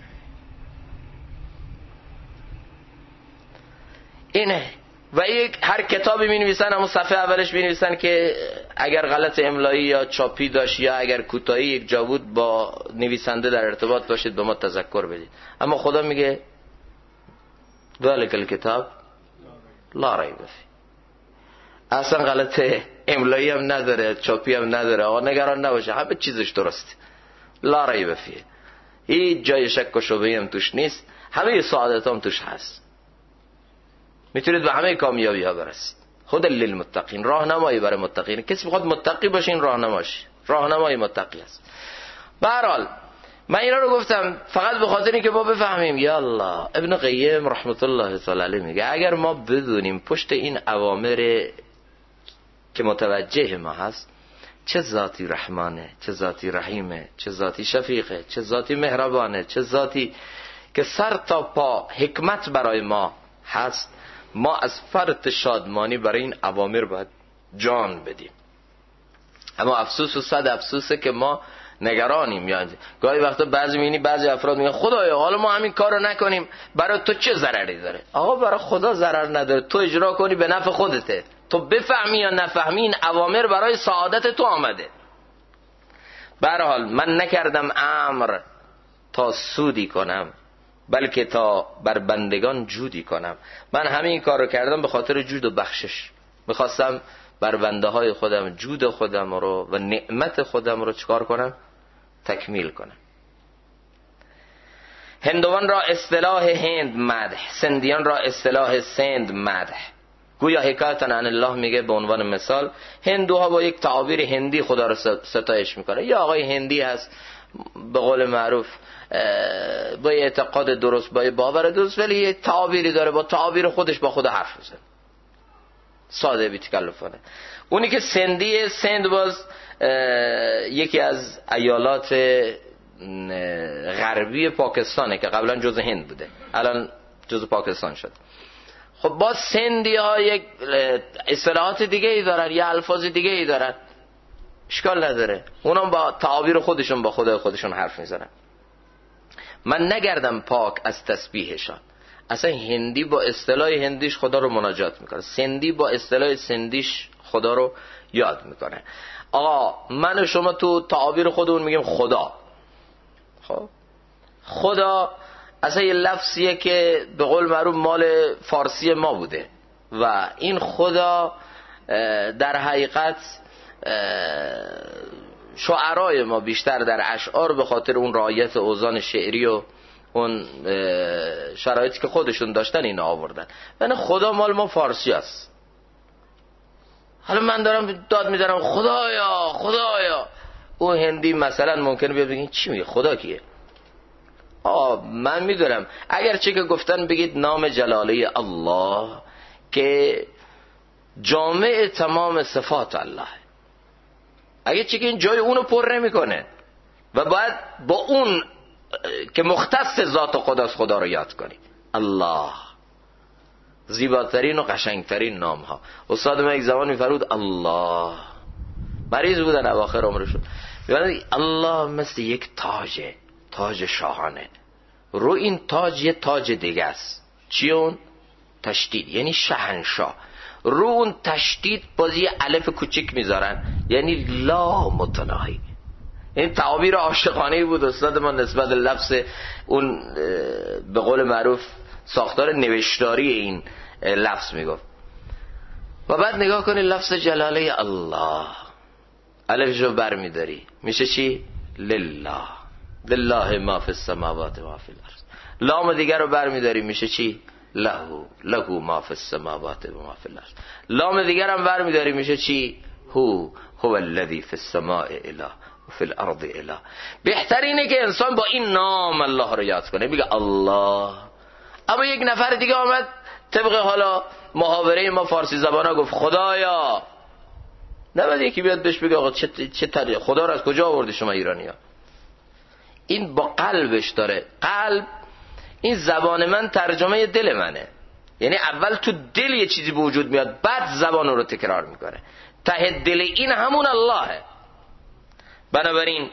اینه. و هر کتابی می نویسن، اما صفحه اولش می نویسن که اگر غلط املایی یا چاپی داشت یا اگر کوتاهی یک جا بود با نویسنده در ارتباط باشید به ما تذکر بدید. اما خدا میگه ذالک الکتاب لا ریب فیه، اصلا غلط املایی هم نداره، چاپی هم نداره، آقا نگران نباشه، همه چیزش درسته، لا ریب فیه، هیچ جای شک و شبهه‌ای هم توش نیست، همه سعادت هم توش هست، میتونید به همه کامیابی ها برسید. هدی للمتقین، راهنمایی برای متقین. کسی بخواد متقی باشه این راهنمای متقی است. به هر حال من اینا رو گفتم فقط به خاطر اینکه ما بفهمیم. یا الله، ابن قیم رحمت الله تعالی علیه میگه اگر ما بدونیم پشت این اوامر که متوجه ما هست چه ذاتی رحمانه، چه ذاتی رحیمه، چه ذاتی شفیقه، چه ذاتی مهربانه، چه ذاتی که سر تا پا حکمت برای ما هست، ما از فرط شادمانی برای این اوامر باید جان بدیم. اما افسوس و صد افسوسه که ما نگرانیم. یعنی گاهی وقتا بعضی افراد میگن خدایا حالا ما همین کارو نکنیم برای تو چه ضرری داره؟ آقا برای خدا ضرر نداره، تو اجرا کنی به نفع خودته، تو بفهمی یا نفهمی این اوامر برای سعادت تو آمده. به هر حال من نکردم امر تا سودی کنم بلکه تا بر بندگان جودی کنم. من همین کار رو کردم به خاطر جود و بخشش، میخواستم بر بنده های خودم جود خودم رو و نعمت خودم رو چکار کنم؟ تکمیل کنم. هندوان را اصطلاح هند مدح، سندیان را اصطلاح سند مدح. گویا حکایتن عن الله میگه به عنوان مثال هندوها با یک تعابیر هندی خدا رو ستایش میکنه. یا آقای هندی هست به قول معروف با اعتقاد درست، با باور درست، ولی یه تعابیری داره، با تعابیر خودش با خدا حرف میزنه، ساده بی تکلفانه. اونی که سندی، سند باز یکی از ایالات غربی پاکستانه که قبلا جزء هند بوده، الان جزء پاکستان شد. خب با سندی ها یک اصطلاحات دیگه ای دارن، یا الفاظ دیگه ای دارن، اشکال نداره، اونم با تعابیر خودشون با خدای خودشون حرف میزنن. من نگردم پاک از تسبیحشان. اصلا هندی با اصطلاح هندیش خدا رو مناجات میکنه، سندی با اصطلاح سندیش خدا رو یاد میکنه. آقا من و شما تو تعابیر خودمون میگیم خدا. خب خدا اصلا یه لفظیه که به قول معروف مال فارسی ما بوده و این خدا در حقیقت شعرای ما بیشتر در اشعار به خاطر اون رعایت اوزان شعری و اون شرایطی که خودشون داشتن این آوردن. یعنی خدا مال ما فارسی است. حالا من دارم داد میدارم خدایا خدایا، اون هندی مثلا ممکنه بیاد بگه چی میگه، خدا کیه؟ من میدونم اگرچه که گفتن بگید نام جلاله الله که جامع تمام صفات الله، اگرچه که این جای اونو پر نمیکنه و باید با اون که مختص ذات خداست خدا رو یاد کنی. الله زیباترین و قشنگترین نام ها. استاد من یک زمان میفرمود الله، مریض بودن اواخر عمرشون، میگن الله مثل یک تاجه، تاج شاهانه. رو این تاج یه تاج دیگه است. چی اون؟ تشدید، یعنی شاهنشاه. رو اون تشدید بازی الف کوچیک میذارن، یعنی لا متناهی. این تعابیر عاشقانه بود استاد ما نسبت لفظ اون به قول معروف ساختار نوشتاری این لفظ میگفت. و بعد نگاه کنی لفظ جلاله الله، الفشو بر میداری میشه چی؟ لله، لله ما فی السماوات و ما فی الارض. لام دیگر رو بر میداری میشه چی؟ له ما فی السماوات و ما فی الارض. لام دیگر هم بر میداری میشه چی؟ هو الذی فی السماء اله و فی الارض اله. بهترینه که انسان با این نام الله رو یاد کنه، بگه الله. اما یک نفر دیگه آمد طبق حالا محاوره ما فارسی زبان ها گفت خدایا. نباید یکی بیاد بهش بگه آقا چه طریق خدا رو از کجا آوردی شما ایرانی ها؟ این با قلبش داره. قلب این زبان من ترجمه دل منه، یعنی اول تو دل یه چیزی به وجود میاد بعد زبان رو تکرار میکنه. ته دل این همون اللهه. بنابراین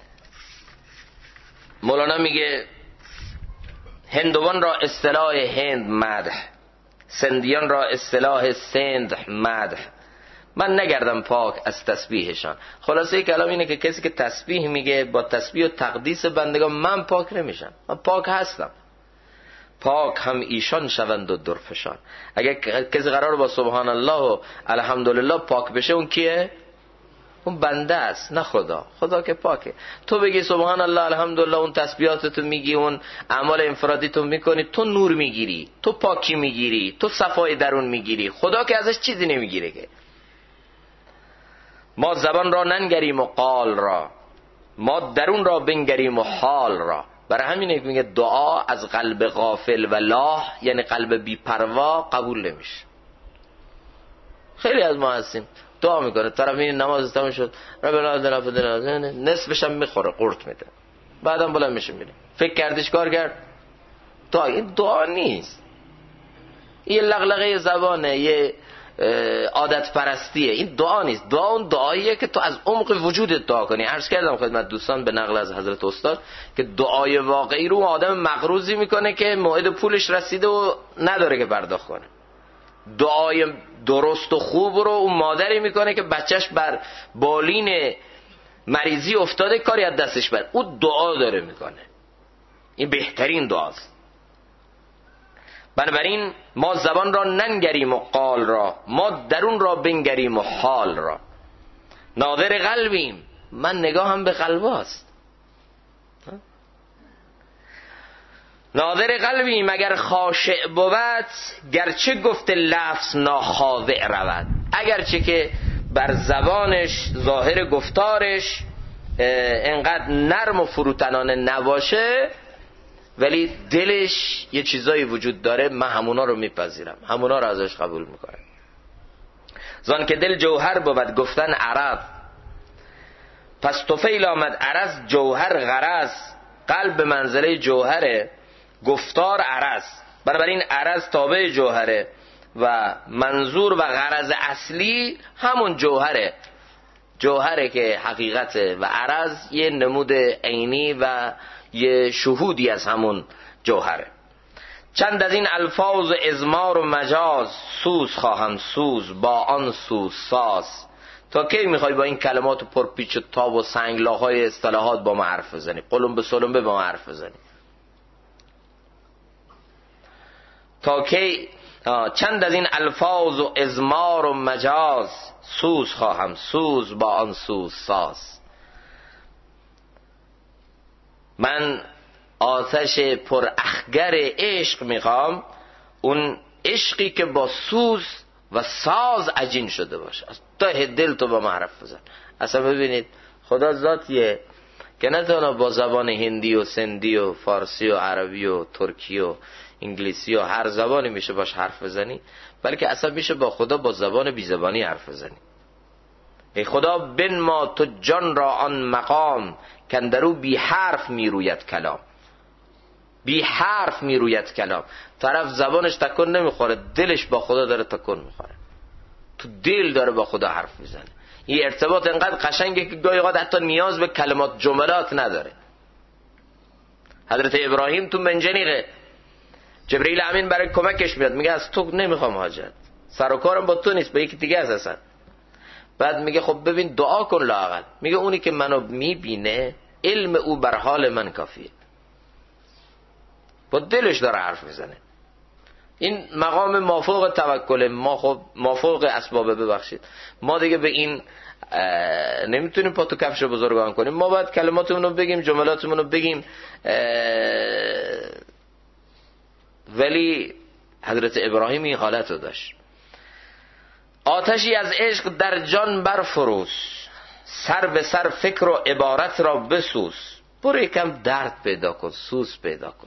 مولانا میگه هندوان را اصطلاح هند مدح، سندیان را اصطلاح سند مدح. من نگردم پاک از تسبیحشان. خلاصه کلام اینه که کسی که تسبیح میگه با تسبیح و تقدیس بندگان من پاک نمیشم. من پاک هستم، پاک هم ایشان شوند و درفشان. اگر کسی قرار با سبحان الله و الحمدلله پاک بشه اون کیه؟ اون بنده است، نه خدا. خدا که پاکه. تو بگی سبحان الله الحمدلله، اون تسبیحاتتو میگی، اون اعمال انفرادیتو میکنی، تو نور میگیری، تو پاکی میگیری، تو صفای درون میگیری. خدا که ازش چیزی نمیگیره که. ما زبان را ننگریم و قال را، ما درون را بنگریم و حال را. برای همینه که میگه دعا از قلب غافل و لاه، یعنی قلب بی‌پروا، قبول نمیشه. خیلی از ما هستیم دعا میکنه، طرف این نماز تمام شد ربنا آتنا فی الدنیا، نصفش هم میخوره قورت میده، بعدم بلند میشه میره. فکر کردش کار کرد. دعا این دعا نیست، این لغلغه زبانه، یه عادت پرستیه. این دعا نیست. دعا اون دعاییه که تو از عمق وجودت دعا کنی. عرض کردم خدمت دوستان به نقل از حضرت استاد که دعای واقعی رو آدم مغروضی میکنه که موعد پولش رسیده و نداره که پرداخت کنه. دعای درست و خوب رو اون مادری میکنه که بچهش بر بالین مریضی افتاده، کاری از دستش بر، اون دعا داره میکنه. این بهترین دعاست. بنابراین ما زبان را ننگریم و قال را، ما درون را بنگریم و حال را. ناظر قلبیم، من نگاهم به قلب است. ناظر قلبیم اگر خاشع بود، گرچه گفت لفظ ناخاضع رود. اگرچه که بر زبانش ظاهر گفتارش انقدر نرم و فروتنانه نباشه، ولی دلش یه چیزایی وجود داره، من همونا رو میپذیرم، همونا رو ازش قبول میکنم. زان که دل جوهر بود گفتن عرب، پس طفیل آمد عرض جوهر غرض. قلب به منزله جوهره، گفتار عرض. بنابراین عرض تابع جوهره و منظور و غرض اصلی همون جوهره. جوهره که حقیقته و عرض یه نمود عینی و یه شهودی از همون جوهره. چند از این الفاظ و ازمار و مجاز، سوز خواهم سوز با آن سوز ساز. تا کی میخوای با این کلمات پرپیچ و تاب و سنگلاهای اصطلاحات با ما حرف بزنی؟ قلم به سلم به ما حرف بزنی؟ تا کی چند از این الفاظ و ازمار و مجاز، سوز خواهم سوز با آن سوز ساز. من آتش پر اخگر عشق میخوام، اون عشقی که با سوز و ساز عجین شده باشه. از ته دل تو با من حرف بزن. اصلا ببینید خدا ذاتیه که نه تنها با زبان هندی و سندی و فارسی و عربی و ترکی و انگلیسی و هر زبانی میشه باش حرف بزنی، بلکه اصلا میشه با خدا با زبان بی زبانی حرف بزنی. ای خدا بنما تو جان را آن مقام، کندرو بی حرف میروید کلام. بی حرف میروید کلام. طرف زبانش تکون نمیخوره، دلش با خدا داره تکون میخوره، تو دل داره با خدا حرف میزنه. این ارتباط انقدر قشنگه که گاهی اوقات حتی نیاز به کلمات جملات نداره. حضرت ابراهیم تو منجنیقه، جبرئیل امین برای کمکش میاد، میگه از تو نمیخوام حاجت، سر و کارم با تو نیست، با یکی دیگه اصلا. بعد میگه خب ببین دعا کن لااقل. میگه اونی که منو میبینه علم او بر حال من کافیه، با دلش داره حرف میزنه. این مقام مافوق توکل ما. خب مافوق اسباب، ببخشید ما دیگه به این نمیتونیم پا تو کفش بزرگان کنیم. ما باید کلماتمون رو بگیم، جملاتمون رو بگیم، ولی حضرت ابراهیم این حالت رو داشت. آتشی از عشق در جان برفروز، سر به سر فکر و عبارت را بسوز. برو یکم درد پیدا کن، سوز پیدا کن.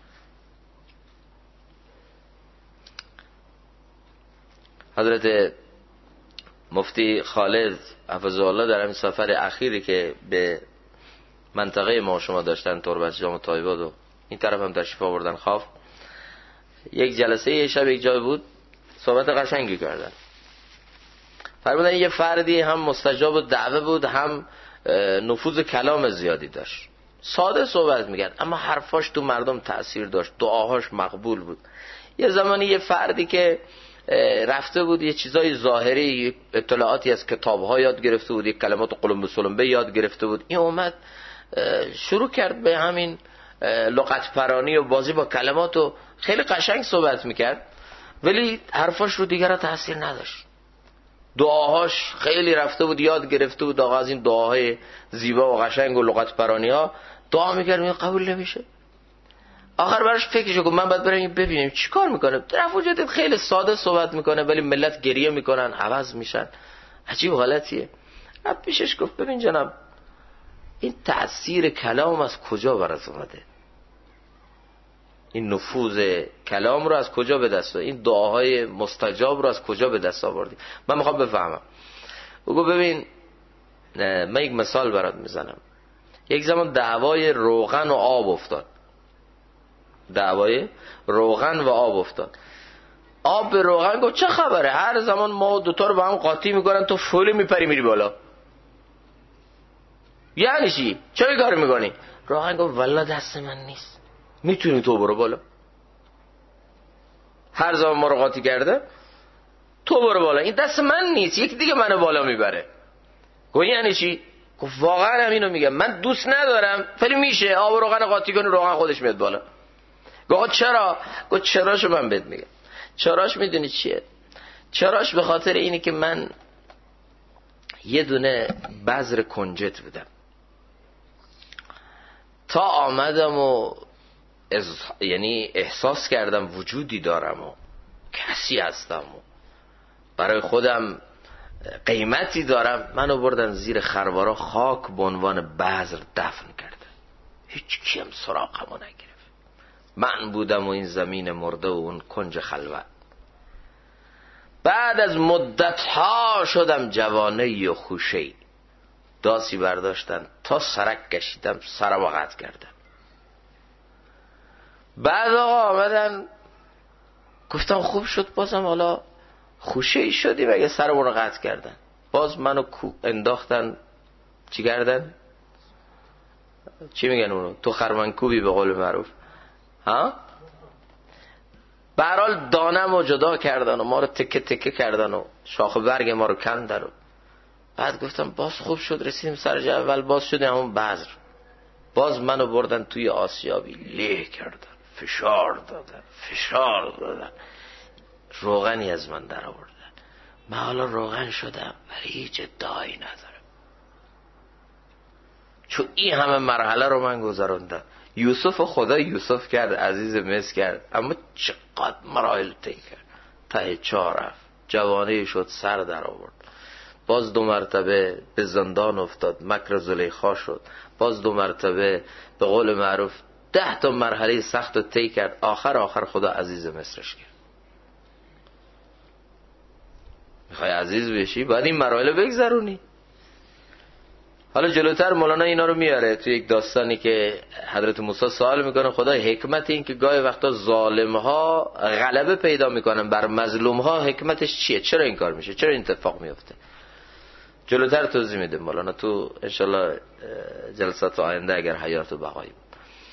حضرت مفتی خالد حفظه الله در همین سفر اخیری که به منطقه ما شما داشتن، تربت جام تایباد و این طرف هم تشریف آوردن خواف، یک جلسه یه شب یک جای بود، صحبت قشنگی کردن. فرمودن یه فردی هم مستجاب و دعوه بود، هم نفوذ کلام زیادی داشت، ساده صحبت میکرد اما حرفاش تو مردم تأثیر داشت، دعاهاش مقبول بود. یه زمانی یه فردی که رفته بود یه چیزای ظاهری، اطلاعاتی از کتاب‌ها یاد گرفته بود، یک کلمات قلم به سلمبه یاد گرفته بود، این اومد شروع کرد به همین لغت پرانی و بازی با کلمات و خیلی قشنگ صحبت میکرد، ولی حرفاش رو دیگر تأثیر نداشت. دعاهاش خیلی رفته بود یاد گرفته بود، آقا از این دعاهای زیبا و قشنگ و لغت پرانی ها دعا میکرد، میگه قبول نمیشه. آخر براش فکرشو کن، من باید برم ببینیم چی کار میکنه. طرف وجود خیلی ساده صحبت میکنه ولی ملت گریه میکنن، عوض میشن، عجیب حالتیه. اب پیشش گفت ببین جناب، این تأثیر کلام از کجا برات اومده؟ این نفوذ کلام رو از کجا به دست آوردی؟ این دعاهای مستجاب رو از کجا به دست آوردی؟ من میخوام بفهمم. بگو ببین، من یک مثال برات میزنم. یک زمان دعوای روغن و آب افتاد. دعوای روغن و آب افتاد. آب به روغن گفت چه خبره؟ هر زمان ما دوتا رو با هم قاطی میکنن، تو فولی میپری میری بالا. یعنی چی؟ چه کار میکنی؟ روغن گفت والله دست من نیست. میتونی تو برو بالا. هر زمان ما رو قاطی کرده، تو برو بالا. این دست من نیست، یک دیگه منو بالا میبره. گفت یعنی چی؟ گفت واقعا همینو میگم، من دوست ندارم ولی میشه آب و روغن قاطی کنی، روغن خودش میاد بالا. گفت چرا؟ گفت چراشو من بهت میگم. چراش میدونی چیه؟ چراش به خاطر اینه که من یه دونه بذر کنجد بودم، تا آمدم و یعنی احساس کردم وجودی دارم و کسی هستم و برای خودم قیمتی دارم، منو بردن زیر خروارا خاک به عنوان بذر دفن کردن. هیچ کیم سراغمو نگرفت. من بودم و این زمین مرده و اون کنج خلوت. بعد از مدتها شدم جوانه و خوشه‌ای. داسی برداشتن تا سرک کشیدم، سرم قطع کردم. بعد آقا آمدن گفتم خوب شد، بازم حالا خوشه‌ای شدیم اگه سرمون رو قطع کردن. باز منو انداختن چی کردن؟ چی میگن اونو؟ تو خرمنکوبی به قول معروف. ها؟ به هر حال دانم رو جدا کردن و ما رو تکه تکه کردن و شاخ برگ ما رو کندن. و بعد گفتم باز خوب شد، رسیدیم سر اول، باز شدیم همون بذر. باز منو بردن توی آسیابی، له کردن، فشار دادن، روغنی از من در آوردن. من حالا روغن شدم ولی هیچ ادعایی ندارم، چون این همه مرحله رو من گذراندم. یوسف خدا یوسف کرد، عزیز مصر کرد، اما چقدر مراحل طی کرد. ته چاه رفت، جوانه شد، سر در آورد، باز 2 مرتبه به زندان افتاد، مکر زلیخا شد، باز 2 مرتبه به قول معروف 10 تا مرحله سخت رو طی کرد. آخر خدا عزیز مصرش کرد. میخوای عزیز بشی باید این مراحل بگذرونی. حالا جلوتر مولانا اینا رو میاره تو یک داستانی که حضرت موسی سوال میکنه خدا حکمت این که گاهی وقتا ظالم‌ها غلبه پیدا میکنن بر مظلوم‌ها حکمتش چیه؟ چرا این کار میشه؟ چرا این اتفاق میفته؟ جلوتر توضیح میده مولانا تو انشالله جلسات آینده اگر حیات و بقایی بود.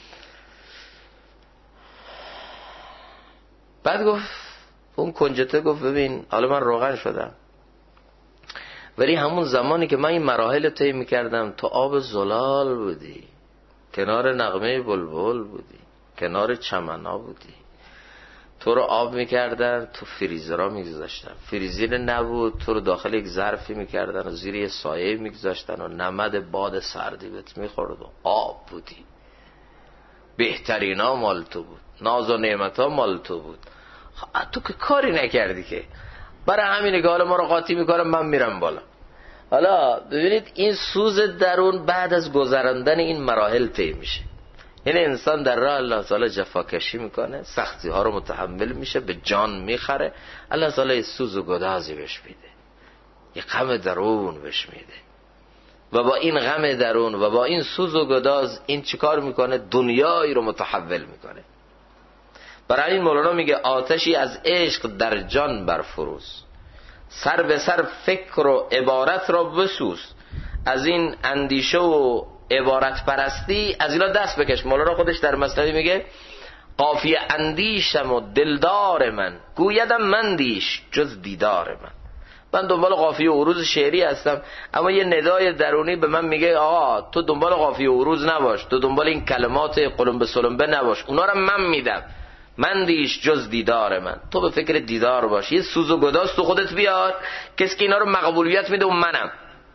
بعد گفت اون کنجته گفت ببین حالا من روغن شدم، ولی همون زمانی که من این مراحل طی میکردم تو آب زلال بودی، کنار نغمه بلبل بودی، کنار چمنا بودی، تو رو آب میکردن، تو فریزرها میگذاشتن، فریزر نبود، تو رو داخل یک ظرفی میکردن و زیر یه سایه میگذاشتن و نمد باد سردی بهت میخورد و آب بودی، بهترینا مال تو بود، ناز و نعمتا مال تو بود. تو که کاری نکردی که، برای همینه که حالا ما رو قاطی میکنم من میرم بالا. حالا ببینید این سوز درون بعد از گذراندن این مراحل طی میشه. این انسان در راه الله تعالی جفاکشی میکنه، سختی ها رو متحمل میشه، به جان میخره، الله تعالی سوز و گدازی بهش میده، یه غم درون بهش میده و با این غم درون و با این سوز و گداز این چیکار میکنه؟ دنیایی رو متحول میکنه. برای این مولانا میگه آتشی از عشق در جان برفروز، سر به سر فکر و عبارت را بسوز، از این اندیشه و عبارت پرستی از اینا دست بکش. مولانا خودش در مثنوی میگه قافیه اندیشم و دلدار من، گویدم مندیش جز دیدار من دنبال قافیه و عروض شعری هستم، اما یه ندای درونی به من میگه آقا تو دنبال قافیه و عروض نباش، تو دنبال این کلمات قلمبه سلمبه نباش، اونا رو من میدم، مندیش جز دیدار من، تو به فکر دیدار باش، یه سوز و گداز تو خودت بیار، کسی که اینا رو مقبولیت میده اون منم.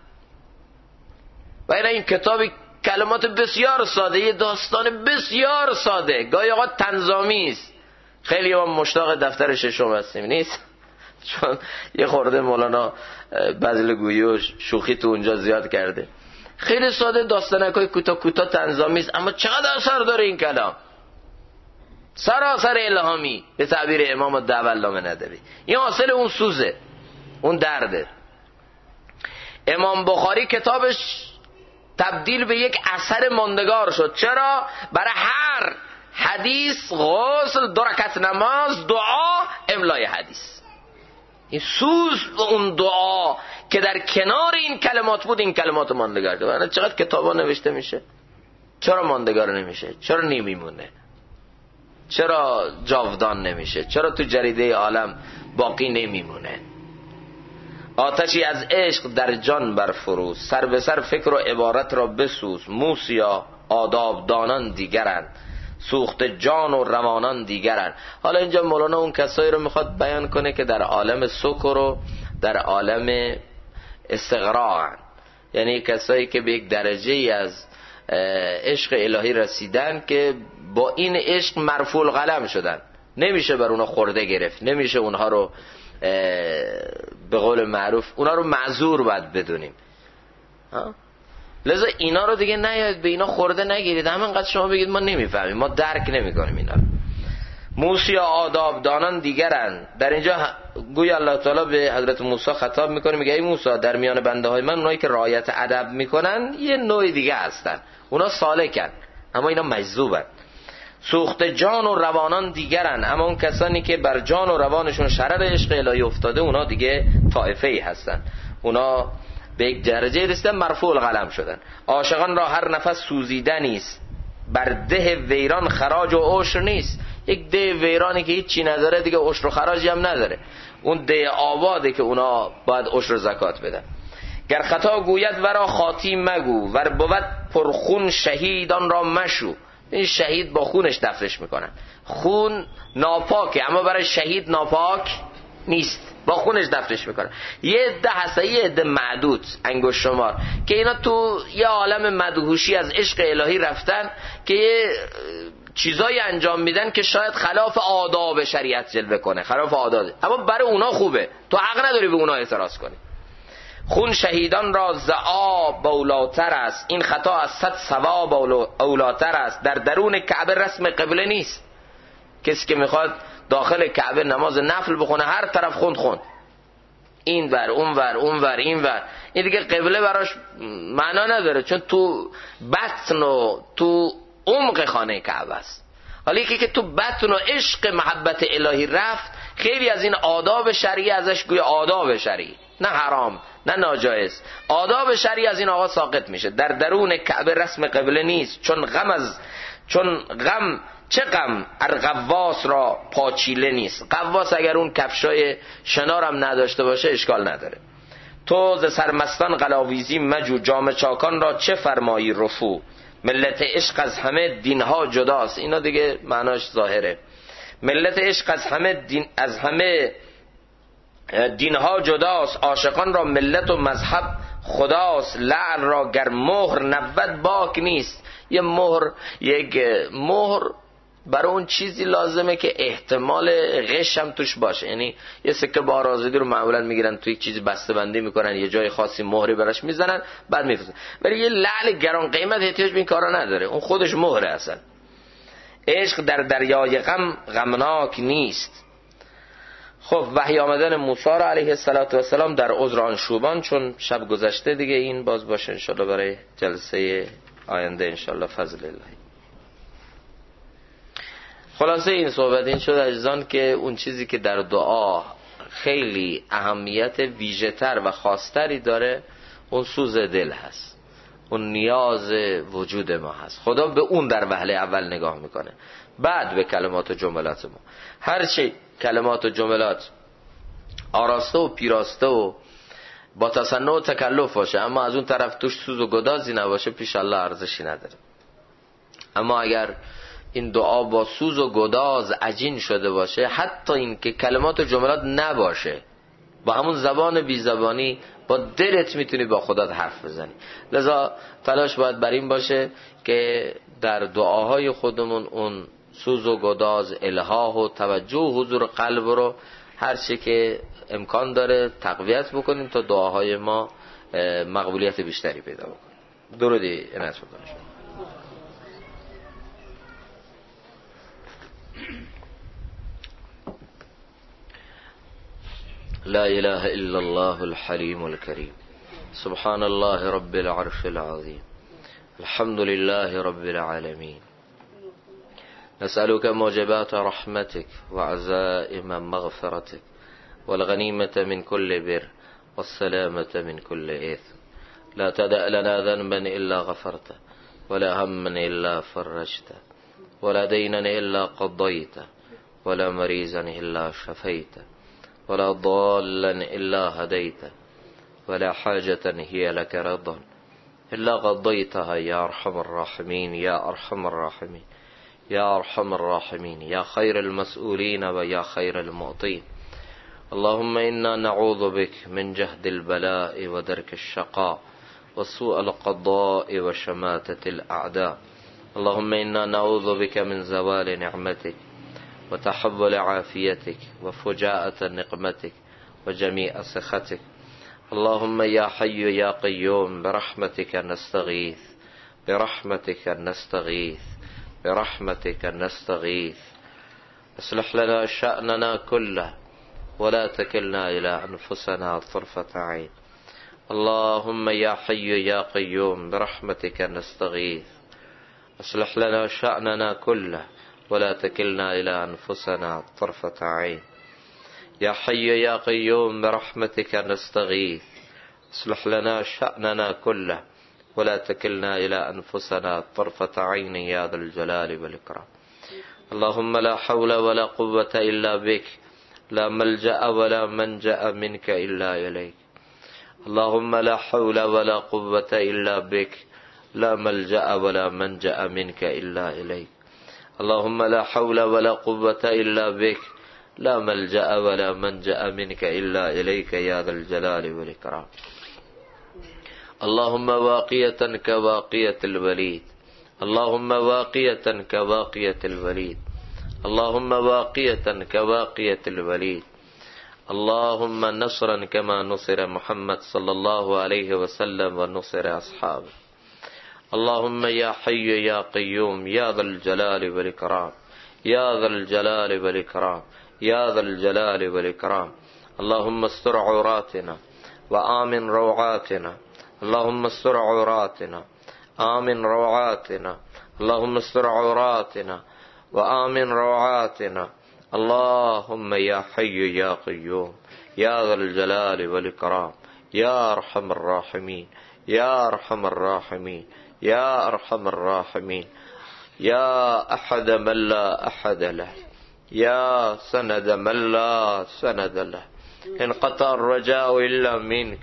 و این کتابی کلمات بسیار ساده، یه داستان بسیار ساده، گاهی اوقات تنظامی است. خیلی ما مشتاق دفتر ششم هستیم نیست؟ چون یه خورده مولانا بذلگویی و شوخی تو اونجا زیاد کرده. خیلی ساده، داستانکای کوتاه تنظامی است، اما چقدر اثر داره این کلام، سراسر الهامی به تعبیر امام الدولام ندوی. این حاصل اون سوزه، اون درده. امام بخاری کتابش تبدیل به یک اثر ماندگار شد. چرا؟ برای هر حدیث غسل، 2 رکعت نماز، دعا، املای حدیث. این سوز و اون دعا که در کنار این کلمات بود، این کلمات ماندگار شد. چقدر کتابا نوشته میشه، چرا ماندگار نمیشه؟ چرا نمیمونه؟ چرا جاودان نمیشه؟ چرا تو جریده عالم باقی نمیمونه؟ آتشی از عشق در جان برفروز، سر به سر فکر و عبارت را بسوز، موسیا آداب دانان دیگرند، سوخت جان و روانان دیگرند. حالا اینجا مولانا اون کسایی رو میخواد بیان کنه که در عالم سکر و در عالم استغراق، یعنی کسایی که به یک درجه ای از عشق الهی رسیدن که با این عشق مرفوع القلم شدن، نمیشه بر اونا خورده گرفت، نمیشه اونها رو به قول معروف اونا رو معذور باید بدونیم. لذا اینا رو دیگه نیاید به اینا خورده نگیرید، همینقدر شما بگید ما نمیفهمیم، ما درک نمیکنیم اینا رو. موسی آداب دانان دیگرند. در اینجا گویا الله تعالی به حضرت موسی خطاب میکنه، میگه ای موسی در میان بنده های من اونایی که رعایت ادب میکنن یه نوع دیگه هستن، اونا سالکن اما اینا مجذوبن. سوخت جان و روانان دیگرن، اما اون کسانی که بر جان و روانشون شرر عشق الهی افتاده اونا دیگه طایفه ای هستن، اونا به یک درجه رسیدن مرفوع القلم شدن. عاشقان را هر نفس سوزیدنی است، بر ده ویران خراج و عشر نیست. یک ده ویرانی که هیچی نداره دیگه عشر و خراجی هم نداره، اون ده آباده که اونا باید عشر و زکات بدن. گر خطا گوید ورا خاطی مگو، ور بود پرخون شهیدان را مشو، این شهید با خونش دفنش میکنن. خون ناپاکه اما برای شهید ناپاک نیست، با خونش دفنش میکنن. یه عده هست، یه عده معدود انگشت شمار که اینا تو یه عالم مدهوشی از عشق الهی رفتن که یه چیزایی انجام میدن که شاید خلاف آداب شریعت جلوه کنه، خلاف آداب، اما برای اونا خوبه، تو حق نداری به اونا اعتراض کنی. خون شهیدان را ز آب اولاتر است، این خطا از 100 ثواب اولاتر است. در درون کعبه رسم قبله نیست، کسی که میخواد داخل کعبه نماز نفل بخونه هر طرف خوند این ور اون ور اون ور این ور، این دیگه قبله براش معنا نداره، چون تو بطن و تو عمق خانه کعبه است. حالا یکی که تو بطن و عشق محبت الهی رفت، خیلی از این آداب شرعی ازش گویا آداب شرعی، نه حرام نه ناجایز، آداب شرعی از این آقا ساقط میشه. در درون کعبه رسم قبله نیست، چون غم چه غم غواص را پاچیله نیست. غواص اگر اون کفشای شنارم نداشته باشه اشکال نداره. تو ز سرمستان قلاویزی مجو، جام چاکان را چه فرمایی رفو. ملت عشق از همه دینها جداست، اینا دیگه معناش ظاهره. ملت عشق از همه دینها جداست، عاشقان را ملت و مذهب خداست. لعل را گر مهر نبود باک نیست. یک مهر برای اون چیزی لازمه که احتمال غش هم توش باشه، یعنی یه سکه با آرازگی رو معمولا میگیرن توی چیزی بسته بندی میکنن، یه جای خاصی مهری براش میزنن بعد میفرستن، ولی یه لعل گران قیمت احتیاج به این کارا نداره، اون خودش مهره اصلا. عشق در دریای غم غمناک نیست. خب وحی آمدن موسی را علیه السلام در عذر آن شوبان، چون شب گذشته دیگه، این باز باشه انشالله برای جلسه آینده انشالله فضل الله. خلاصه این صحبت این شد عزیزان که اون چیزی که در دعا خیلی اهمیت ویژه‌تر و خاصتری داره، اون سوز دل هست، اون نیاز وجود ما هست. خدا به اون در وهله اول نگاه میکنه، بعد به کلمات و جملات ما. هرچی کلمات و جملات آراسته و پیراسته و با تصنع و تکلف باشه، اما از اون طرف توش سوز و گدازی نباشه، پیش الله ارزشی نداره. اما اگر این دعا با سوز و گداز عجین شده باشه، حتی این که کلمات و جملات نباشه، با همون زبان بی زبانی با دلت میتونی با خودت حرف بزنی. لذا تلاش باید بر این باشه که در دعاهای خودمون اون سوز و گداز، الحاح و توجه و حضور قلب رو هر چی که امکان داره تقویت بکنیم تا دعاهای ما مقبولیت بیشتری پیدا بکنه. درودی عنایت بکنید. لا إله إلا الله الحليم الكريم، سبحان الله رب العرش العظيم، الحمد لله رب العالمين. نسألك موجبات رحمتك وعزائم مغفرتك والغنيمة من كل بر والسلامة من كل إثم. لا تدع لنا ذنبا إلا غفرته، ولا هما إلا فرجته، ولا دينا إلا قضيته، ولا مريضا إلا شفيته، ولا ضالا إلا هديته، ولا حاجة هي لك رضا إلا قضيتها يا أرحم الراحمين يا أرحم الراحمين يا أرحم الراحمين يا خير المسؤولين ويا خير المعطين. اللهم إنا نعوذ بك من جهد البلاء ودرك الشقاء وسوء القضاء وشماتة الأعداء. اللهم إنا نعوذ بك من زوال نعمتك وتحول عافيتك وفجاءة نقمتك وجميع سخطك. اللهم يا حي يا قيوم برحمتك نستغيث، برحمتك نستغيث، برحمتك نستغيث. اصلح لنا شأننا كله ولا تكلنا إلى أنفسنا طرفة عين. اللهم يا حي يا قيوم برحمتك نستغيث، اصلح لنا شأننا كله ولا تكلنا إلى أنفسنا طرفة عين. يا حي يا قيوم برحمتك نستغيث، اصلح لنا شأننا كله ولا تكلنا إلى أنفسنا طرفة عين يا ذا الجلال والإكرام. اللهم لا حول ولا قوة إلا بك، لا ملجأ ولا منجأ منك إلا إليك. اللهم لا حول ولا قوة إلا بك، لا ملجأ ولا منجأ منك إلا إليك. اللهم لا حول ولا قوة إلا بك، لا ملجأ ولا منجأ منك إلا إليك يا ذا الجلال والإكرام. اللهم واقية كواقية الوليد، اللهم واقية كواقية الوليد، اللهم واقية كواقية الوليد. اللهم نصرا كما نصر محمد صلى الله عليه وسلم ونصر أصحابه. اللهم يا حي يا قيوم يا ذا الجلال والإكرام، يا ذا الجلال والإكرام، يا ذا الجلال والإكرام. اللهم استر عوراتنا وآمن روعاتنا، اللهم استر عوراتنا آمن روعاتنا، اللهم استر عوراتنا وآمن روعاتنا. اللهم يا حي يا قيوم يا ذا الجلال والإكرام، يا أرحم الراحمين، يا أرحم الراحمين، يا أرحم الراحمين، يا أحد من لا أحد له، يا سند من لا سند له. انقطع الرجاء إلا منك،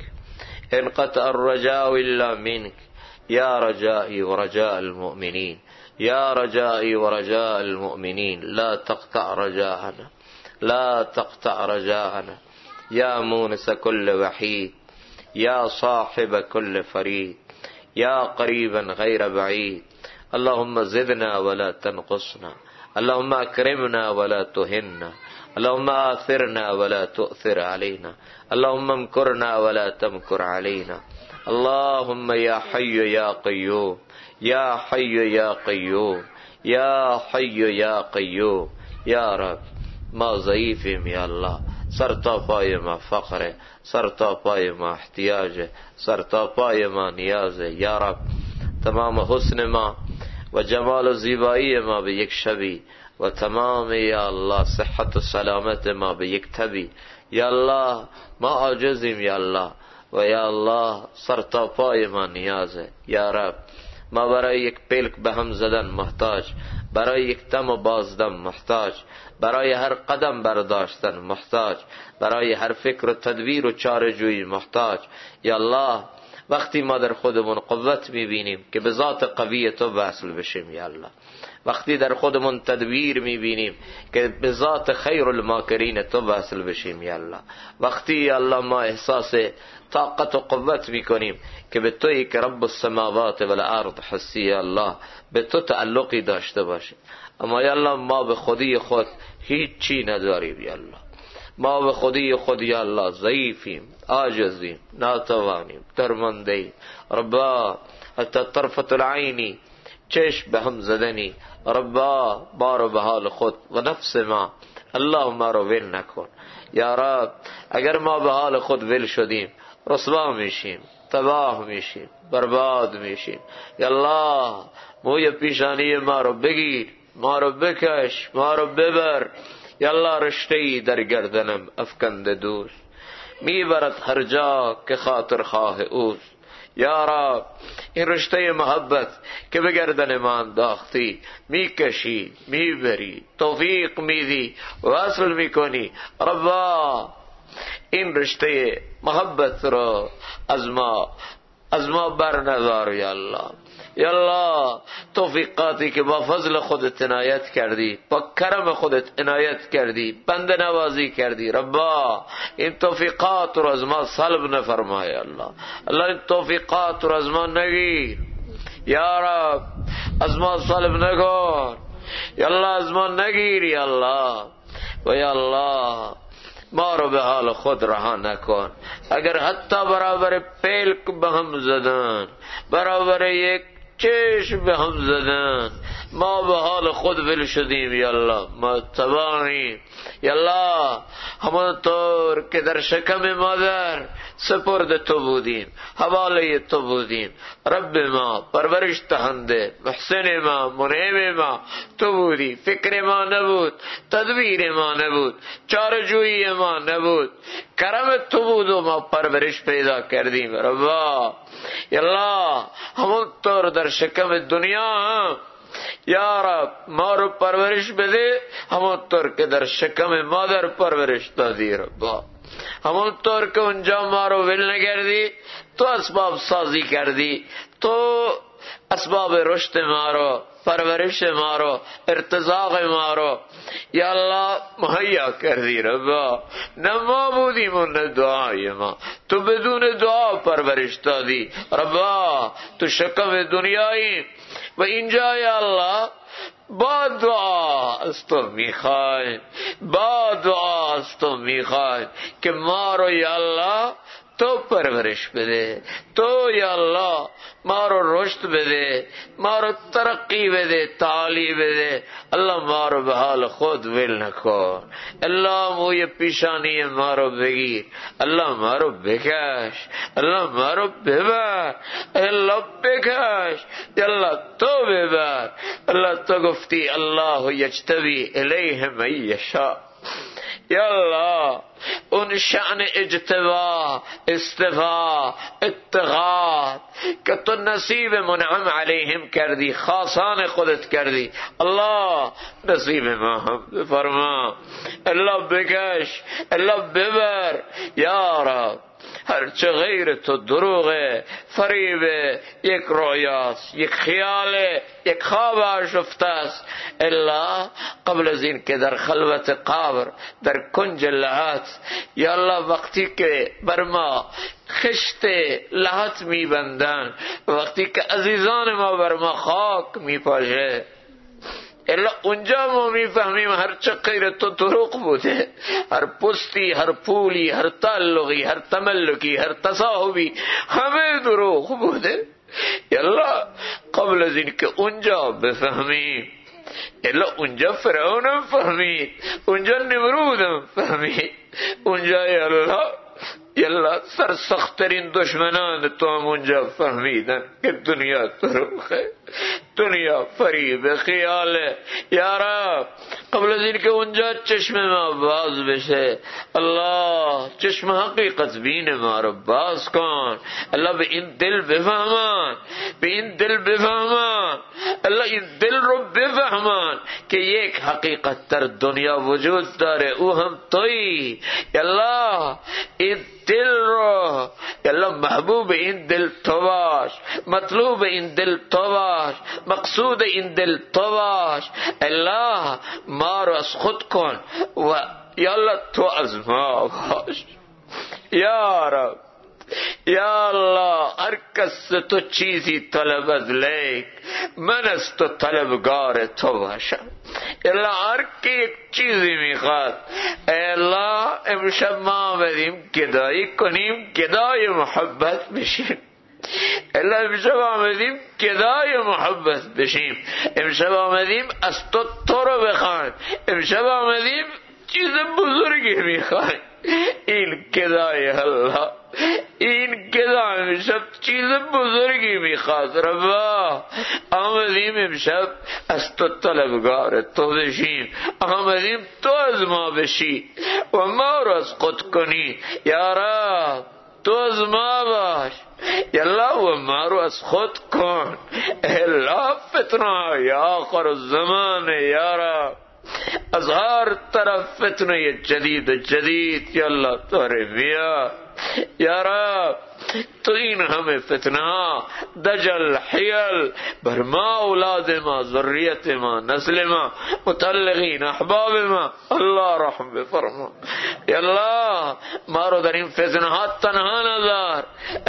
انقطع الرجاء إلا منك. يا رجائي ورجاء المؤمنين، يا رجائي ورجاء المؤمنين، لا تقطع رجاءنا، لا تقطع رجاءنا. يا مونس كل وحيد، يا صاحب كل فريد، يا قريبا غير بعيد. اللهم زدنا ولا تنقصنا، اللهم أكرمنا ولا تهنا، اللهم آثرنا ولا تؤثر علينا، اللهم امكرنا ولا تمكر علينا. اللهم يا حي يا قيوم، يا حي يا قيوم، يا حي يا قيوم. يا رب ما ضعیفیم یا الله، سر تا پای ما فقره، سر تا پای ما احتیاجه، سر تا پای ما نیازه. یا رب تمام حسن ما و جمال و زیبایی ما به یک شبی و تمام یا الله صحت و سلامت ما به یک تبی. یا الله ما عاجزیم یا الله، و یا الله سر تا پای ما نیازه. یا رب ما برای یک پلک به هم زدن محتاج، برای یک دم و بازدم محتاج، برای هر قدم برداشتن محتاج، برای هر فکر و تدبیر و چاره‌جویی محتاج. یا الله وقتی ما در خودمون قوت میبینیم که به ذات قوی تو وصل بشیم یا الله، وقتی در خودمون تدبیر میبینیم که به ذات خیر الماکرین تو وصل بشیم یا الله، وقتی یا الله ما احساس طاقت و قوت میکنیم که به تویی که رب السماوات و الارض حسی یا الله به تو تعلقی داشته باشیم. اما یا الله ما به خودی خود هیچ چی نداریم یا الله، ما به خودی خود یا الله ضعیفیم، عاجزیم، ناتوانیم، درمانده‌ایم. ربا حتی طرفت العینی چشم به هم زدنی، ربا ما رو به حال خود و نفس ما الله ما رو ول نکن. یا رب اگر ما به حال خود ول شدیم رسوا میشیم، تباه میشیم، برباد میشیم. یا الله موی پیشانی ما رو بگیر، ما رو بکش، ما رو ببر. یا الله رشته‌ای در گردنم افکنده دوست، میبرد هر جا که خاطر خواه اوست. یا رب این رشته محبت که به گردن ما انداختی میکشی، میبری، توفیق میدی، وصل میکنی. ربا این رشته محبت رو از ما بر ندار یا الله. یا الله توفیقاتی که با فضل خودت عنایت کردی، با کرم خودت عنایت کردی، بنده نوازی کردی، ربا این توفیقات رو از ما سلب نفرمای الله. الله این توفیقات رو از ما نگیر یا رب، از ما سلب نکن یا الله، از ما نگیر یا الله. و یا الله ما رو به حال خود رها نکن. اگر حتی برابر پلک به هم زدن، برابر یک چشم به هم زدن، ما به حال خود ول شدیم یا الله، ما تباهیم یا الله. همانطور که در شکم مادر سپرد تو بودیم، حواله تو بودیم، رب ما، پرورش دهنده، محسن ما، منعم ما تو بودی. فکر ما نبود، تدبیر ما نبود، چاره‌جویی ما نبود، کرم تو بود و ما پرورش پیدا کردیم ربا. یا الله همانطور در شکم دنیا هم یا رب ما رو پرورش بده، همانطور که در شکم مادر پرورش دادی ربا. همانطور که اونجا ما رو ول نکردی، تو اسباب سازی کردی، تو اسباب رشد ما رو، پرورش ما رو، ارتزاق ما رو یا الله مهیا کردی ربا. نه ما بودیم و نه دعای ما، تو بدون دعا پرورش دادی ربا. تو شکم دنیایی و اینجا یا الله با دعا از تو میخوایم، با دعا از تو میخوایم که ما رو یا الله تو پرورش بده، تو یا الله ما رو رشد بده، ما رو ترقی بده، تعالی بده. الله ما رو به حال خود ول نکن. الله موی پیشانی ما رو بگیر، الله ما رو بکش، الله ما رو ببر، الله بکش، الله تو ببر. الله تو گفتی الله یجتبی الیه من یشاء. یا الله اون شأن اجتبا، استفا، اتخاذ که تو نصیب منعم علیهم کردی، خاصان خودت کردی، الله نصیب ما هم فرما. الله بکش، الله ببر یا رب. هرچه غیر تو دروغه، فریبه، یک رویاست، یک خیاله، یک خواب آشفته است. الا قبل از این که در خلوت قبر، در کنج لحد یا الله وقتی که بر ما خشت لحد میبندن، وقتی که عزیزان ما بر ما خاک میپاشه، الا اونجا ما میفهمیم هر چه غیر تو دروغ بوده. هر پستی، هر پولی، هر تعلقی، هر تملکی، هر تصاحبی، همه دروغ بوده. یالله قبل از این که اونجا بفهمیم، الا اونجا فرعونم فهمید، اونجا نمرودم فهمید، اونجا یالله سرسخترین دشمنان تو هم اونجا فهمیدن که دنیا دروغه، دنیا فریب خیاله. یا رب قبل از این که اونجا چشم ما باز بشه، الله چشم حقیقت بین ما رو باز کن. الله به این دل بفهمان، به این دل بفهمان، الله این دل رو بفهمان که یک حقیقت در دنیا وجود داره، او هم تویی. الله این دل رو الله محبوب این دل تو باش، مطلوب این دل تو باش، مقصود این دل تو باش. الله ما رو از خود کن و یا الله تو از ما باش. یا رب یا الله هر کس تو چیزی طلب از لیک، من از تو طلبگار تو باشم. الله هر کی یک چیزی میخواد، الله امشب ما آمدیم گدایی کنیم، گدای محبت بشیم. الله امشب آمدیم گدای محبت بشیم، امشب آمدیم از تو رو بخوایم، امشب آمدیم چیز بزرگی میخوایم. این گدای الله، این گدای امشب چیز بزرگی میخواد ربا. آمدیم امشب از تو طلبگار تو بشیم، آمدیم تو از ما بشی و ما رو از خود کنی. یا رب تو از ما باش، یالله و ما رو از خود کن. الا فتنه یا آخر الزمان یا رب، از هر طرف فتنه جدید یالله داره میاد. یا رب تو این همه فتنه ها، دجل، حیل بر ما، اولاد ما، ذریت ما، نسل ما، متعلقین احباب ما، الله رحم بفرما. یا الله ما رو در این فتنه ها تنها نذار.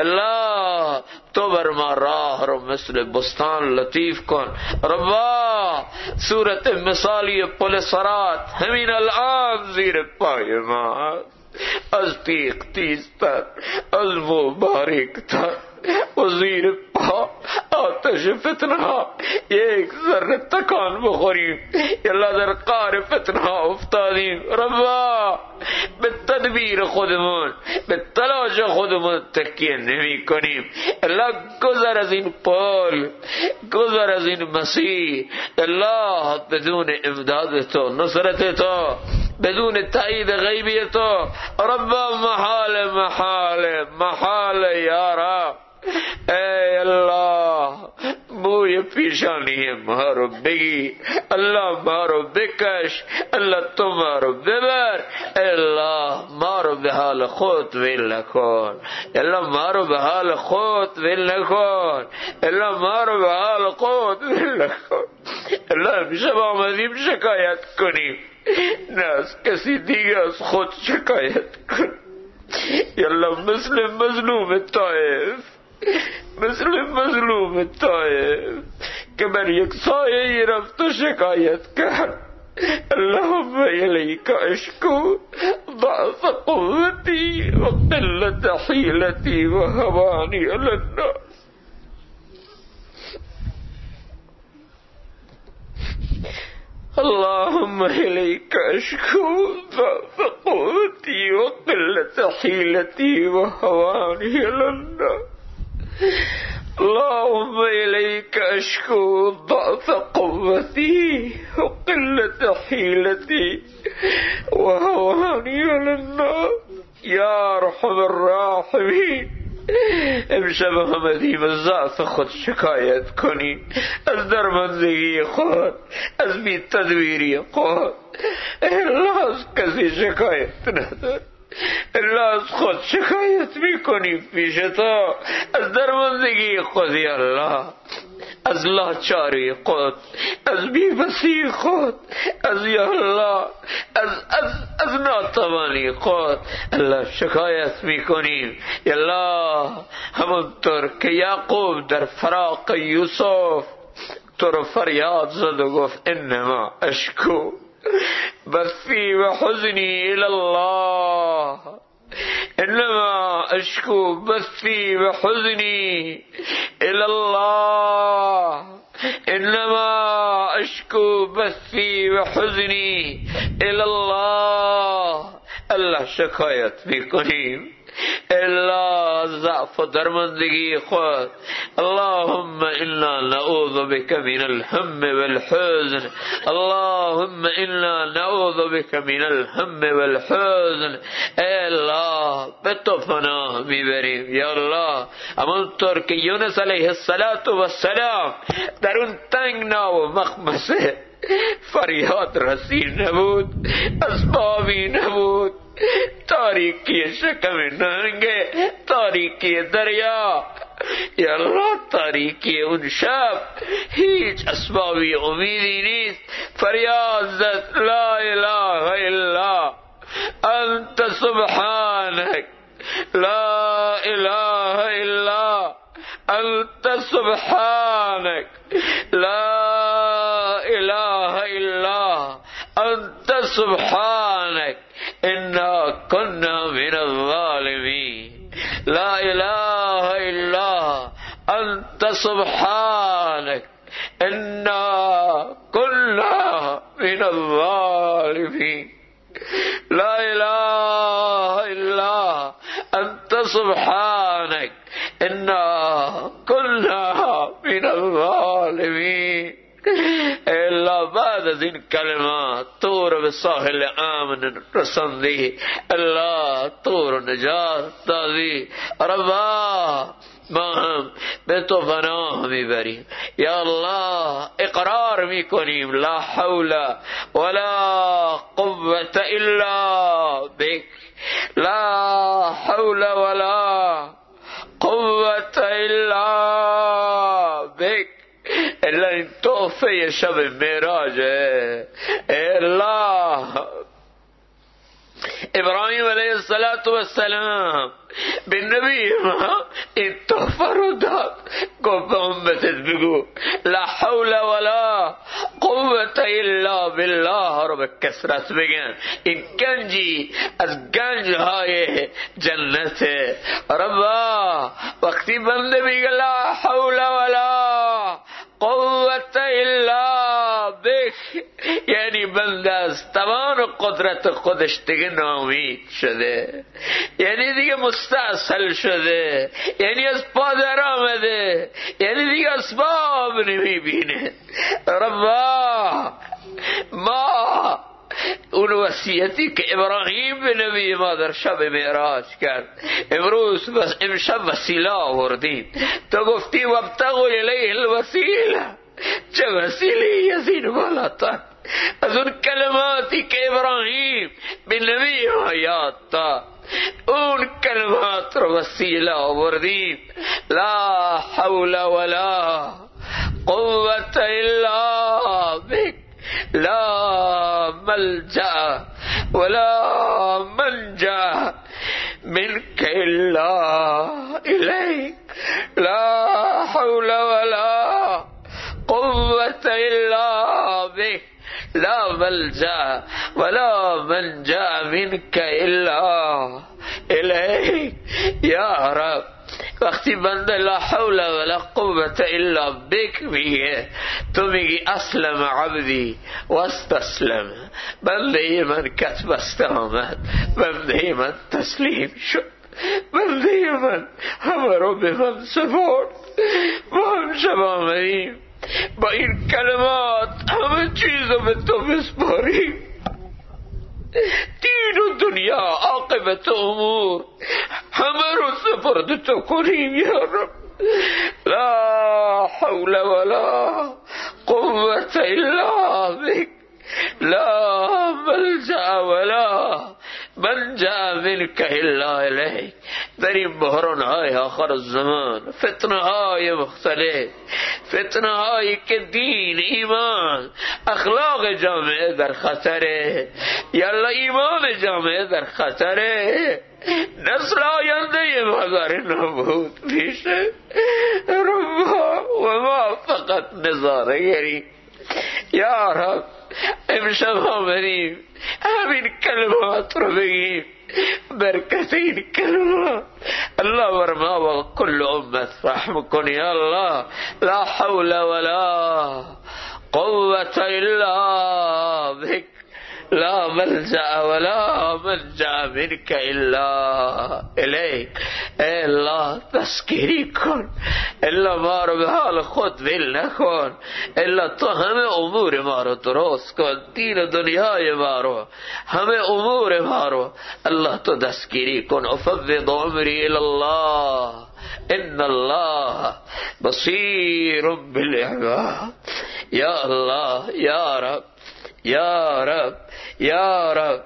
الله تو بر ما راه رو مثل بستان لطیف کن ربا. صورت مثالی پل صراط همین الان زیر پای ما، از تیغ تیزتر، از مبارکتر و زیر پا آتش فتنه ها یک ذره تکان بخوریم. یالله در قعر فتنه ها افتادیم ربا. به تدبیر خودمون، به تلاش خودمون تکیه نمی کنیم. الله گذر از این پل، گذر از این مسیح الله بدون امداد تو، نصرت تو، بدون تایید غیبی تو ربا محال محال محال. یا رب ای الله موی پیشانی ما رو بگی، الله ما رو بکش، الله تو ما رو ببر، الله ما رو به حال خود ویل نکن، الله ما رو به حال خود ویل نکن، الله ما رو به حال خود ویل نکن. الله امشب آمدیم شکایت کنیم، نه از کسی دیگه از خود شکایت کن. یالله مثل مظلوم طائف، مثل مظلوم طائف که بر یک سایه رفت و شکایت کرد، اللهم الیک اشکو ضعف قوتی و قلت حیلتی و هوانی علی الناس. اللهم إليك أشكو ضعف قوتي وقلة حيلتي وهواني على الناس. اللهم إليك أشكو ضعف قوتي وقلة حيلتي وهواني على الناس. يا أرحم الراحمين، امشب همدیم از ضعف خود شکایت کنی، از درماندگی خود، از بی تدبیری خود. الله از کسی شکایت ندار، الله از خود شکایت میکنی پیش تو، از درماندگی خود یا الله، از لاچاری خود، از بی‌بسی خود، از یا الله از ناتوانی خود الله شکایت میکنیم. یا الله همونطور که یعقوب در فراق یوسف تو رو فریاد زد و گفت انما اشکو بثی و حزنی الی الله، انما اشکو بثی و حزنی الی الله، انما اشکو بثی و حزنی الی الله. الله شکایت میکنیم الا ضعف و درماندگی خود. اللهم انا نعوذ بك من الهم والحزن، اللهم انا نعوذ بك من الهم والحزن. ای الله به تو پناه میبریم یا الله، همونطور که یونس علیه السلام در اون تنگنا و مخمسه فریاد رسی نبود، اسبابی نبود، تاریکی شکم نهنگه، تاریکی دریا یا الله، تاریکی اون شب هیچ اسبابی امیدی نیست. فریاد زد لا اله الا انت سبحانك، لا اله الا انت سبحانك، لا اله الا انت سبحانك انا كنا من الظالمين. لا اله الا انت سبحانك انا كنا من الظالمين. لا اله الا انت سبحانك انا كنا من الظالمين. الا بعد از این کلمات تو رو به ساحل امن رساندی، الله تو رو نجات دادی. ربا ما هم به تو پناه میبریم یا الله، اقرار میکنیم لا حول ولا قوة الا بك، لا حول ولا قوة الا بك. الا این تحفه شب معراجه. الله ابراهیم علیه السلام به نبی ما این تحفه رو داد، گفت به امتت بگو لا حول ولا قوة الا بالله رو به کثرت بگن. این گنجی از گنجهای جنت. ربا وقتی بنده میگه لا حول ولا قوة الا بک، یعنی بنده از توان و قدرت خودش دیگه ناامید شده، یعنی دیگه مستاصل شده، یعنی از پا در آمده، یعنی دیگه اسباب نمیبینه. ربا ما اون وصیتی که ابراهیم به نبی ما در شب معراج کرد امروز بس امشب وسیله آوردیم. تو گفتی وابتغوا الیه الوسیله، چه وسیله از این بالاتر از اون کلماتی که ابراهیم به نبی ما یاد داد. اون کلمات رو وسیله آوردیم. لا حول ولا قوة الا بک، لا ملجأ ولا منجا منك إلا إليك، لا حول ولا قوة إلا بك، لا ملجأ ولا منجا منك إلا إليك. یا رب وقتی بنده لا حول ولا قوة الا بک میگه، تو میگی اسلم عبدی و استسلم، بنده من کت بسته آمد، بنده من تسلیم شد، بنده من همه رو به من سپرد. ما هم شب آمدیم با این کلمات همه چیز رو به تو بسپاریم، دین و دنیا عاقبت امور همه رو سپرد تو کنیم یا رب. لا حول ولا قوة الا بک، لا ملجأ ولا منجا منك الا الیک. در این بحران های آخر الزمان، فتنه های مختلف، فتنه هایی که دین، ایمان، اخلاق جامعه در خطره، یالله ایمان جامعه در خطره، نسل آینده ما در نابود میشه. ربا و ما فقط نظاره گریم. یا رب امشب آمدیم همین کلمات رو بگیم، برکت این کلمات الله بر ما و کل امت رحم کن یا الله. لا حول ولا قوة الا بک، لا ملجأ ولا منجا منك الا الیک. ای الله تسکیری کن، الا ما رو به حال خود ول نکن، الا تو همه امور ما رو درست کن، دین و دنیای ما رو، همه امور ما رو الله تو دستگیری کن. افوض امری الی الله ان الله بصیر بالعباد. یا الله یا رب یا رب یا رب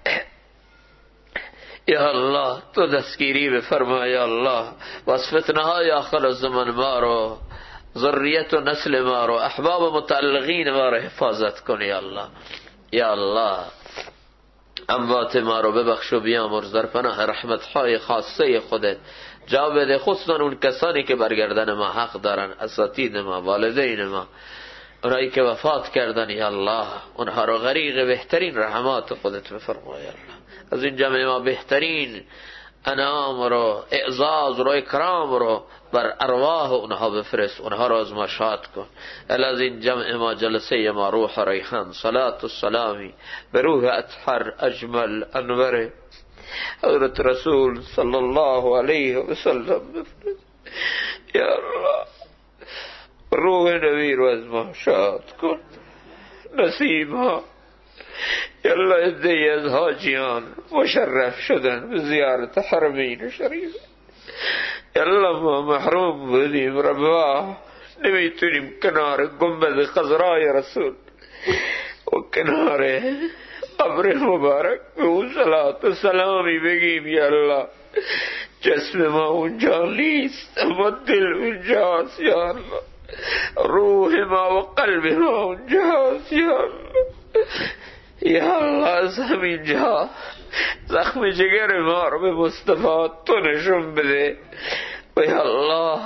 یا الله تو دستگیری بفرما یا الله، و از فتنه های آخر زمان ما رو، ذریت و نسل ما رو، احباب متعلقین ما رو حفاظت کن یا الله. یا الله اموات ما رو ببخش و بیامرز، در پناه رحمت های خاصه خودت جا بده، خصوصا اون کسانی که برگردن ما حق دارن، اساتید ما، والدین ما، اونایی که وفات کردن یا الله اونها رو غریق بهترین رحمات خودت بفرما یا الله. از این جمع ما بهترین انعام رو، اعزاز رو، اکرام رو بر ارواح اونها بفرست، اونها رو از ما شاد کن. از این جمع ما جلسه ما روح ریحان صلات و سلامی به روح اطهر اجمل انور حضرت رسول صلی الله علیه و سلم بفرست یا الله. روح نبی رو از ما شاد کن. نصیب ها یالله ادهی از حاجیان مشرف شدن به زیارت حرمین شریف، یالله ما محروم بودیم ربا، نمیتونیم کنار گنبد خضرای رسول و کنار قبر مبارک به اون صلات و سلامی بگیم. یالله جسم ما اونجا نیست اما دل اونجاست یا الله، روح ما و قلب ما اونجاست یا الله. یا الله از همین جا زخم جگر ما رو به مصطفی تو نشون بده. و یا الله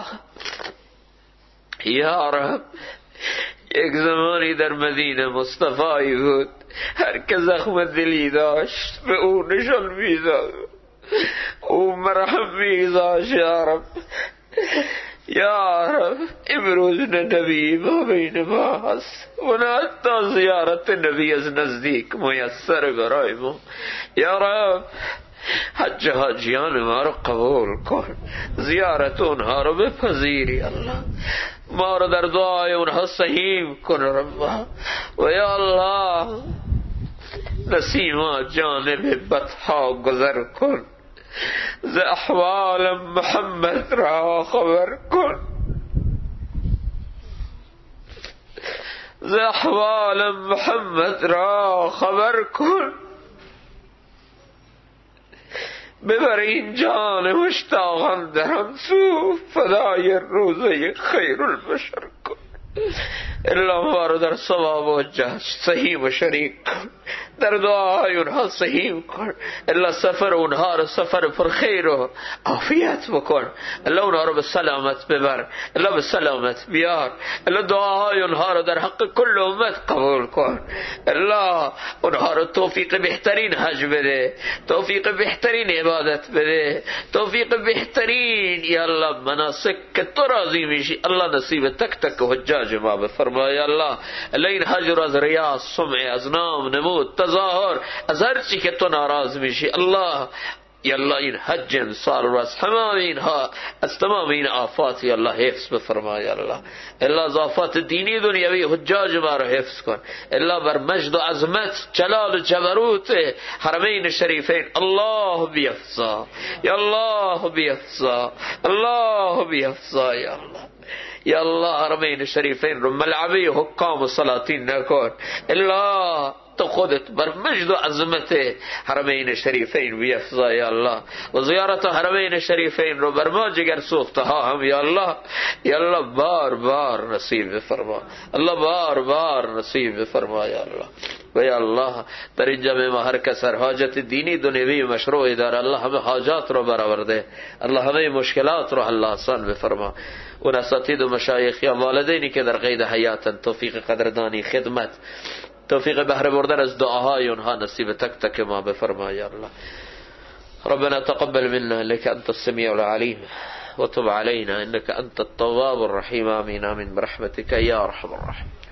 یا رب یک زمانی در مدینه مصطفی بود، هر که زخم دلی داشت به او نشان میداد، او مرحم میگذاشت. یا رب یا رب امروز نبی ما بین ما هست و نه حتی زیارت نبی از نزدیک میسر برای ما. یا رب حج حاجیان ما رو قبول کن، زیارت اونها رو بپذیری الله، ما رو در دعای اونها سهیم کن رب. و یا الله نسیما جانب بطحا گذر کن، ز احوال محمد را خبر کن، ز احوال محمد را خبر کن. ببر این جان مشتاقان در آن سو، فدای روزه خیر البشر کن. الا ما رو در ثواب و جهش سهیم و شریک کن، در دعاهای اونها سهیم کن. الا سفر اونها رو سفر پر خیر و عافیت بکن. الا اونها رو به سلامت ببر، الا به سلامت بیار. الا دعاهای اونها رو در حق کل امت قبول کن. الا اونها رو توفیق بهترین حج بده، توفیق بهترین عبادت بده، توفیق بهترین یا الله مناسک که تو راضی میشی الله نصیب تک تک حجاج ما بفرمای. الله این حج رو از ریا، سمع، از نام، نمود، تظاهر، از هر چی که تو ناراض میشی الله یا الله این حج امسال رو از همه اینها، از تمام این آفات یا الله حفظ بفرمای. الله الا از آفات دینی دنیوی حجاج ما رو حفظ کن. الا بر مجد و عظمت جلال و جبروت حرمین شریفین الله بیفزا، یا الله بیفزا، الله بیفزا. یا الله یا الله حرمین شریفین رو ملعبه حکام و سلاطین نکن. الا تو خودت بر مجد و عظمت حرمین شریفین بیفزا یا الله. و زیارت حرمین شریفین رو بر ما جگر سوخته ها هم یا الله، یا الله بار بار نصیب بفرما. الله بار بار نصیب بفرما یا الله. و یا الله در این جمع ما هر کس هر حاجت دینی دنیوی مشروعی داره الله همه حاجات رو برآورده، الله همه مشکلات رو الله آسان بفرما. اون اساتید و مشایخ یا والدینی که در قید حیاتن توفیق قدردانی، خدمت، توفیق بهره بردن از دعاهای اونها نصیب تک تک ما بفرما یا الله. ربنا تقبل منا انك انت السميع العليم وتب علينا انك انت التواب الرحيم. آمين آمين برحمتك يا ارحم الراحمين.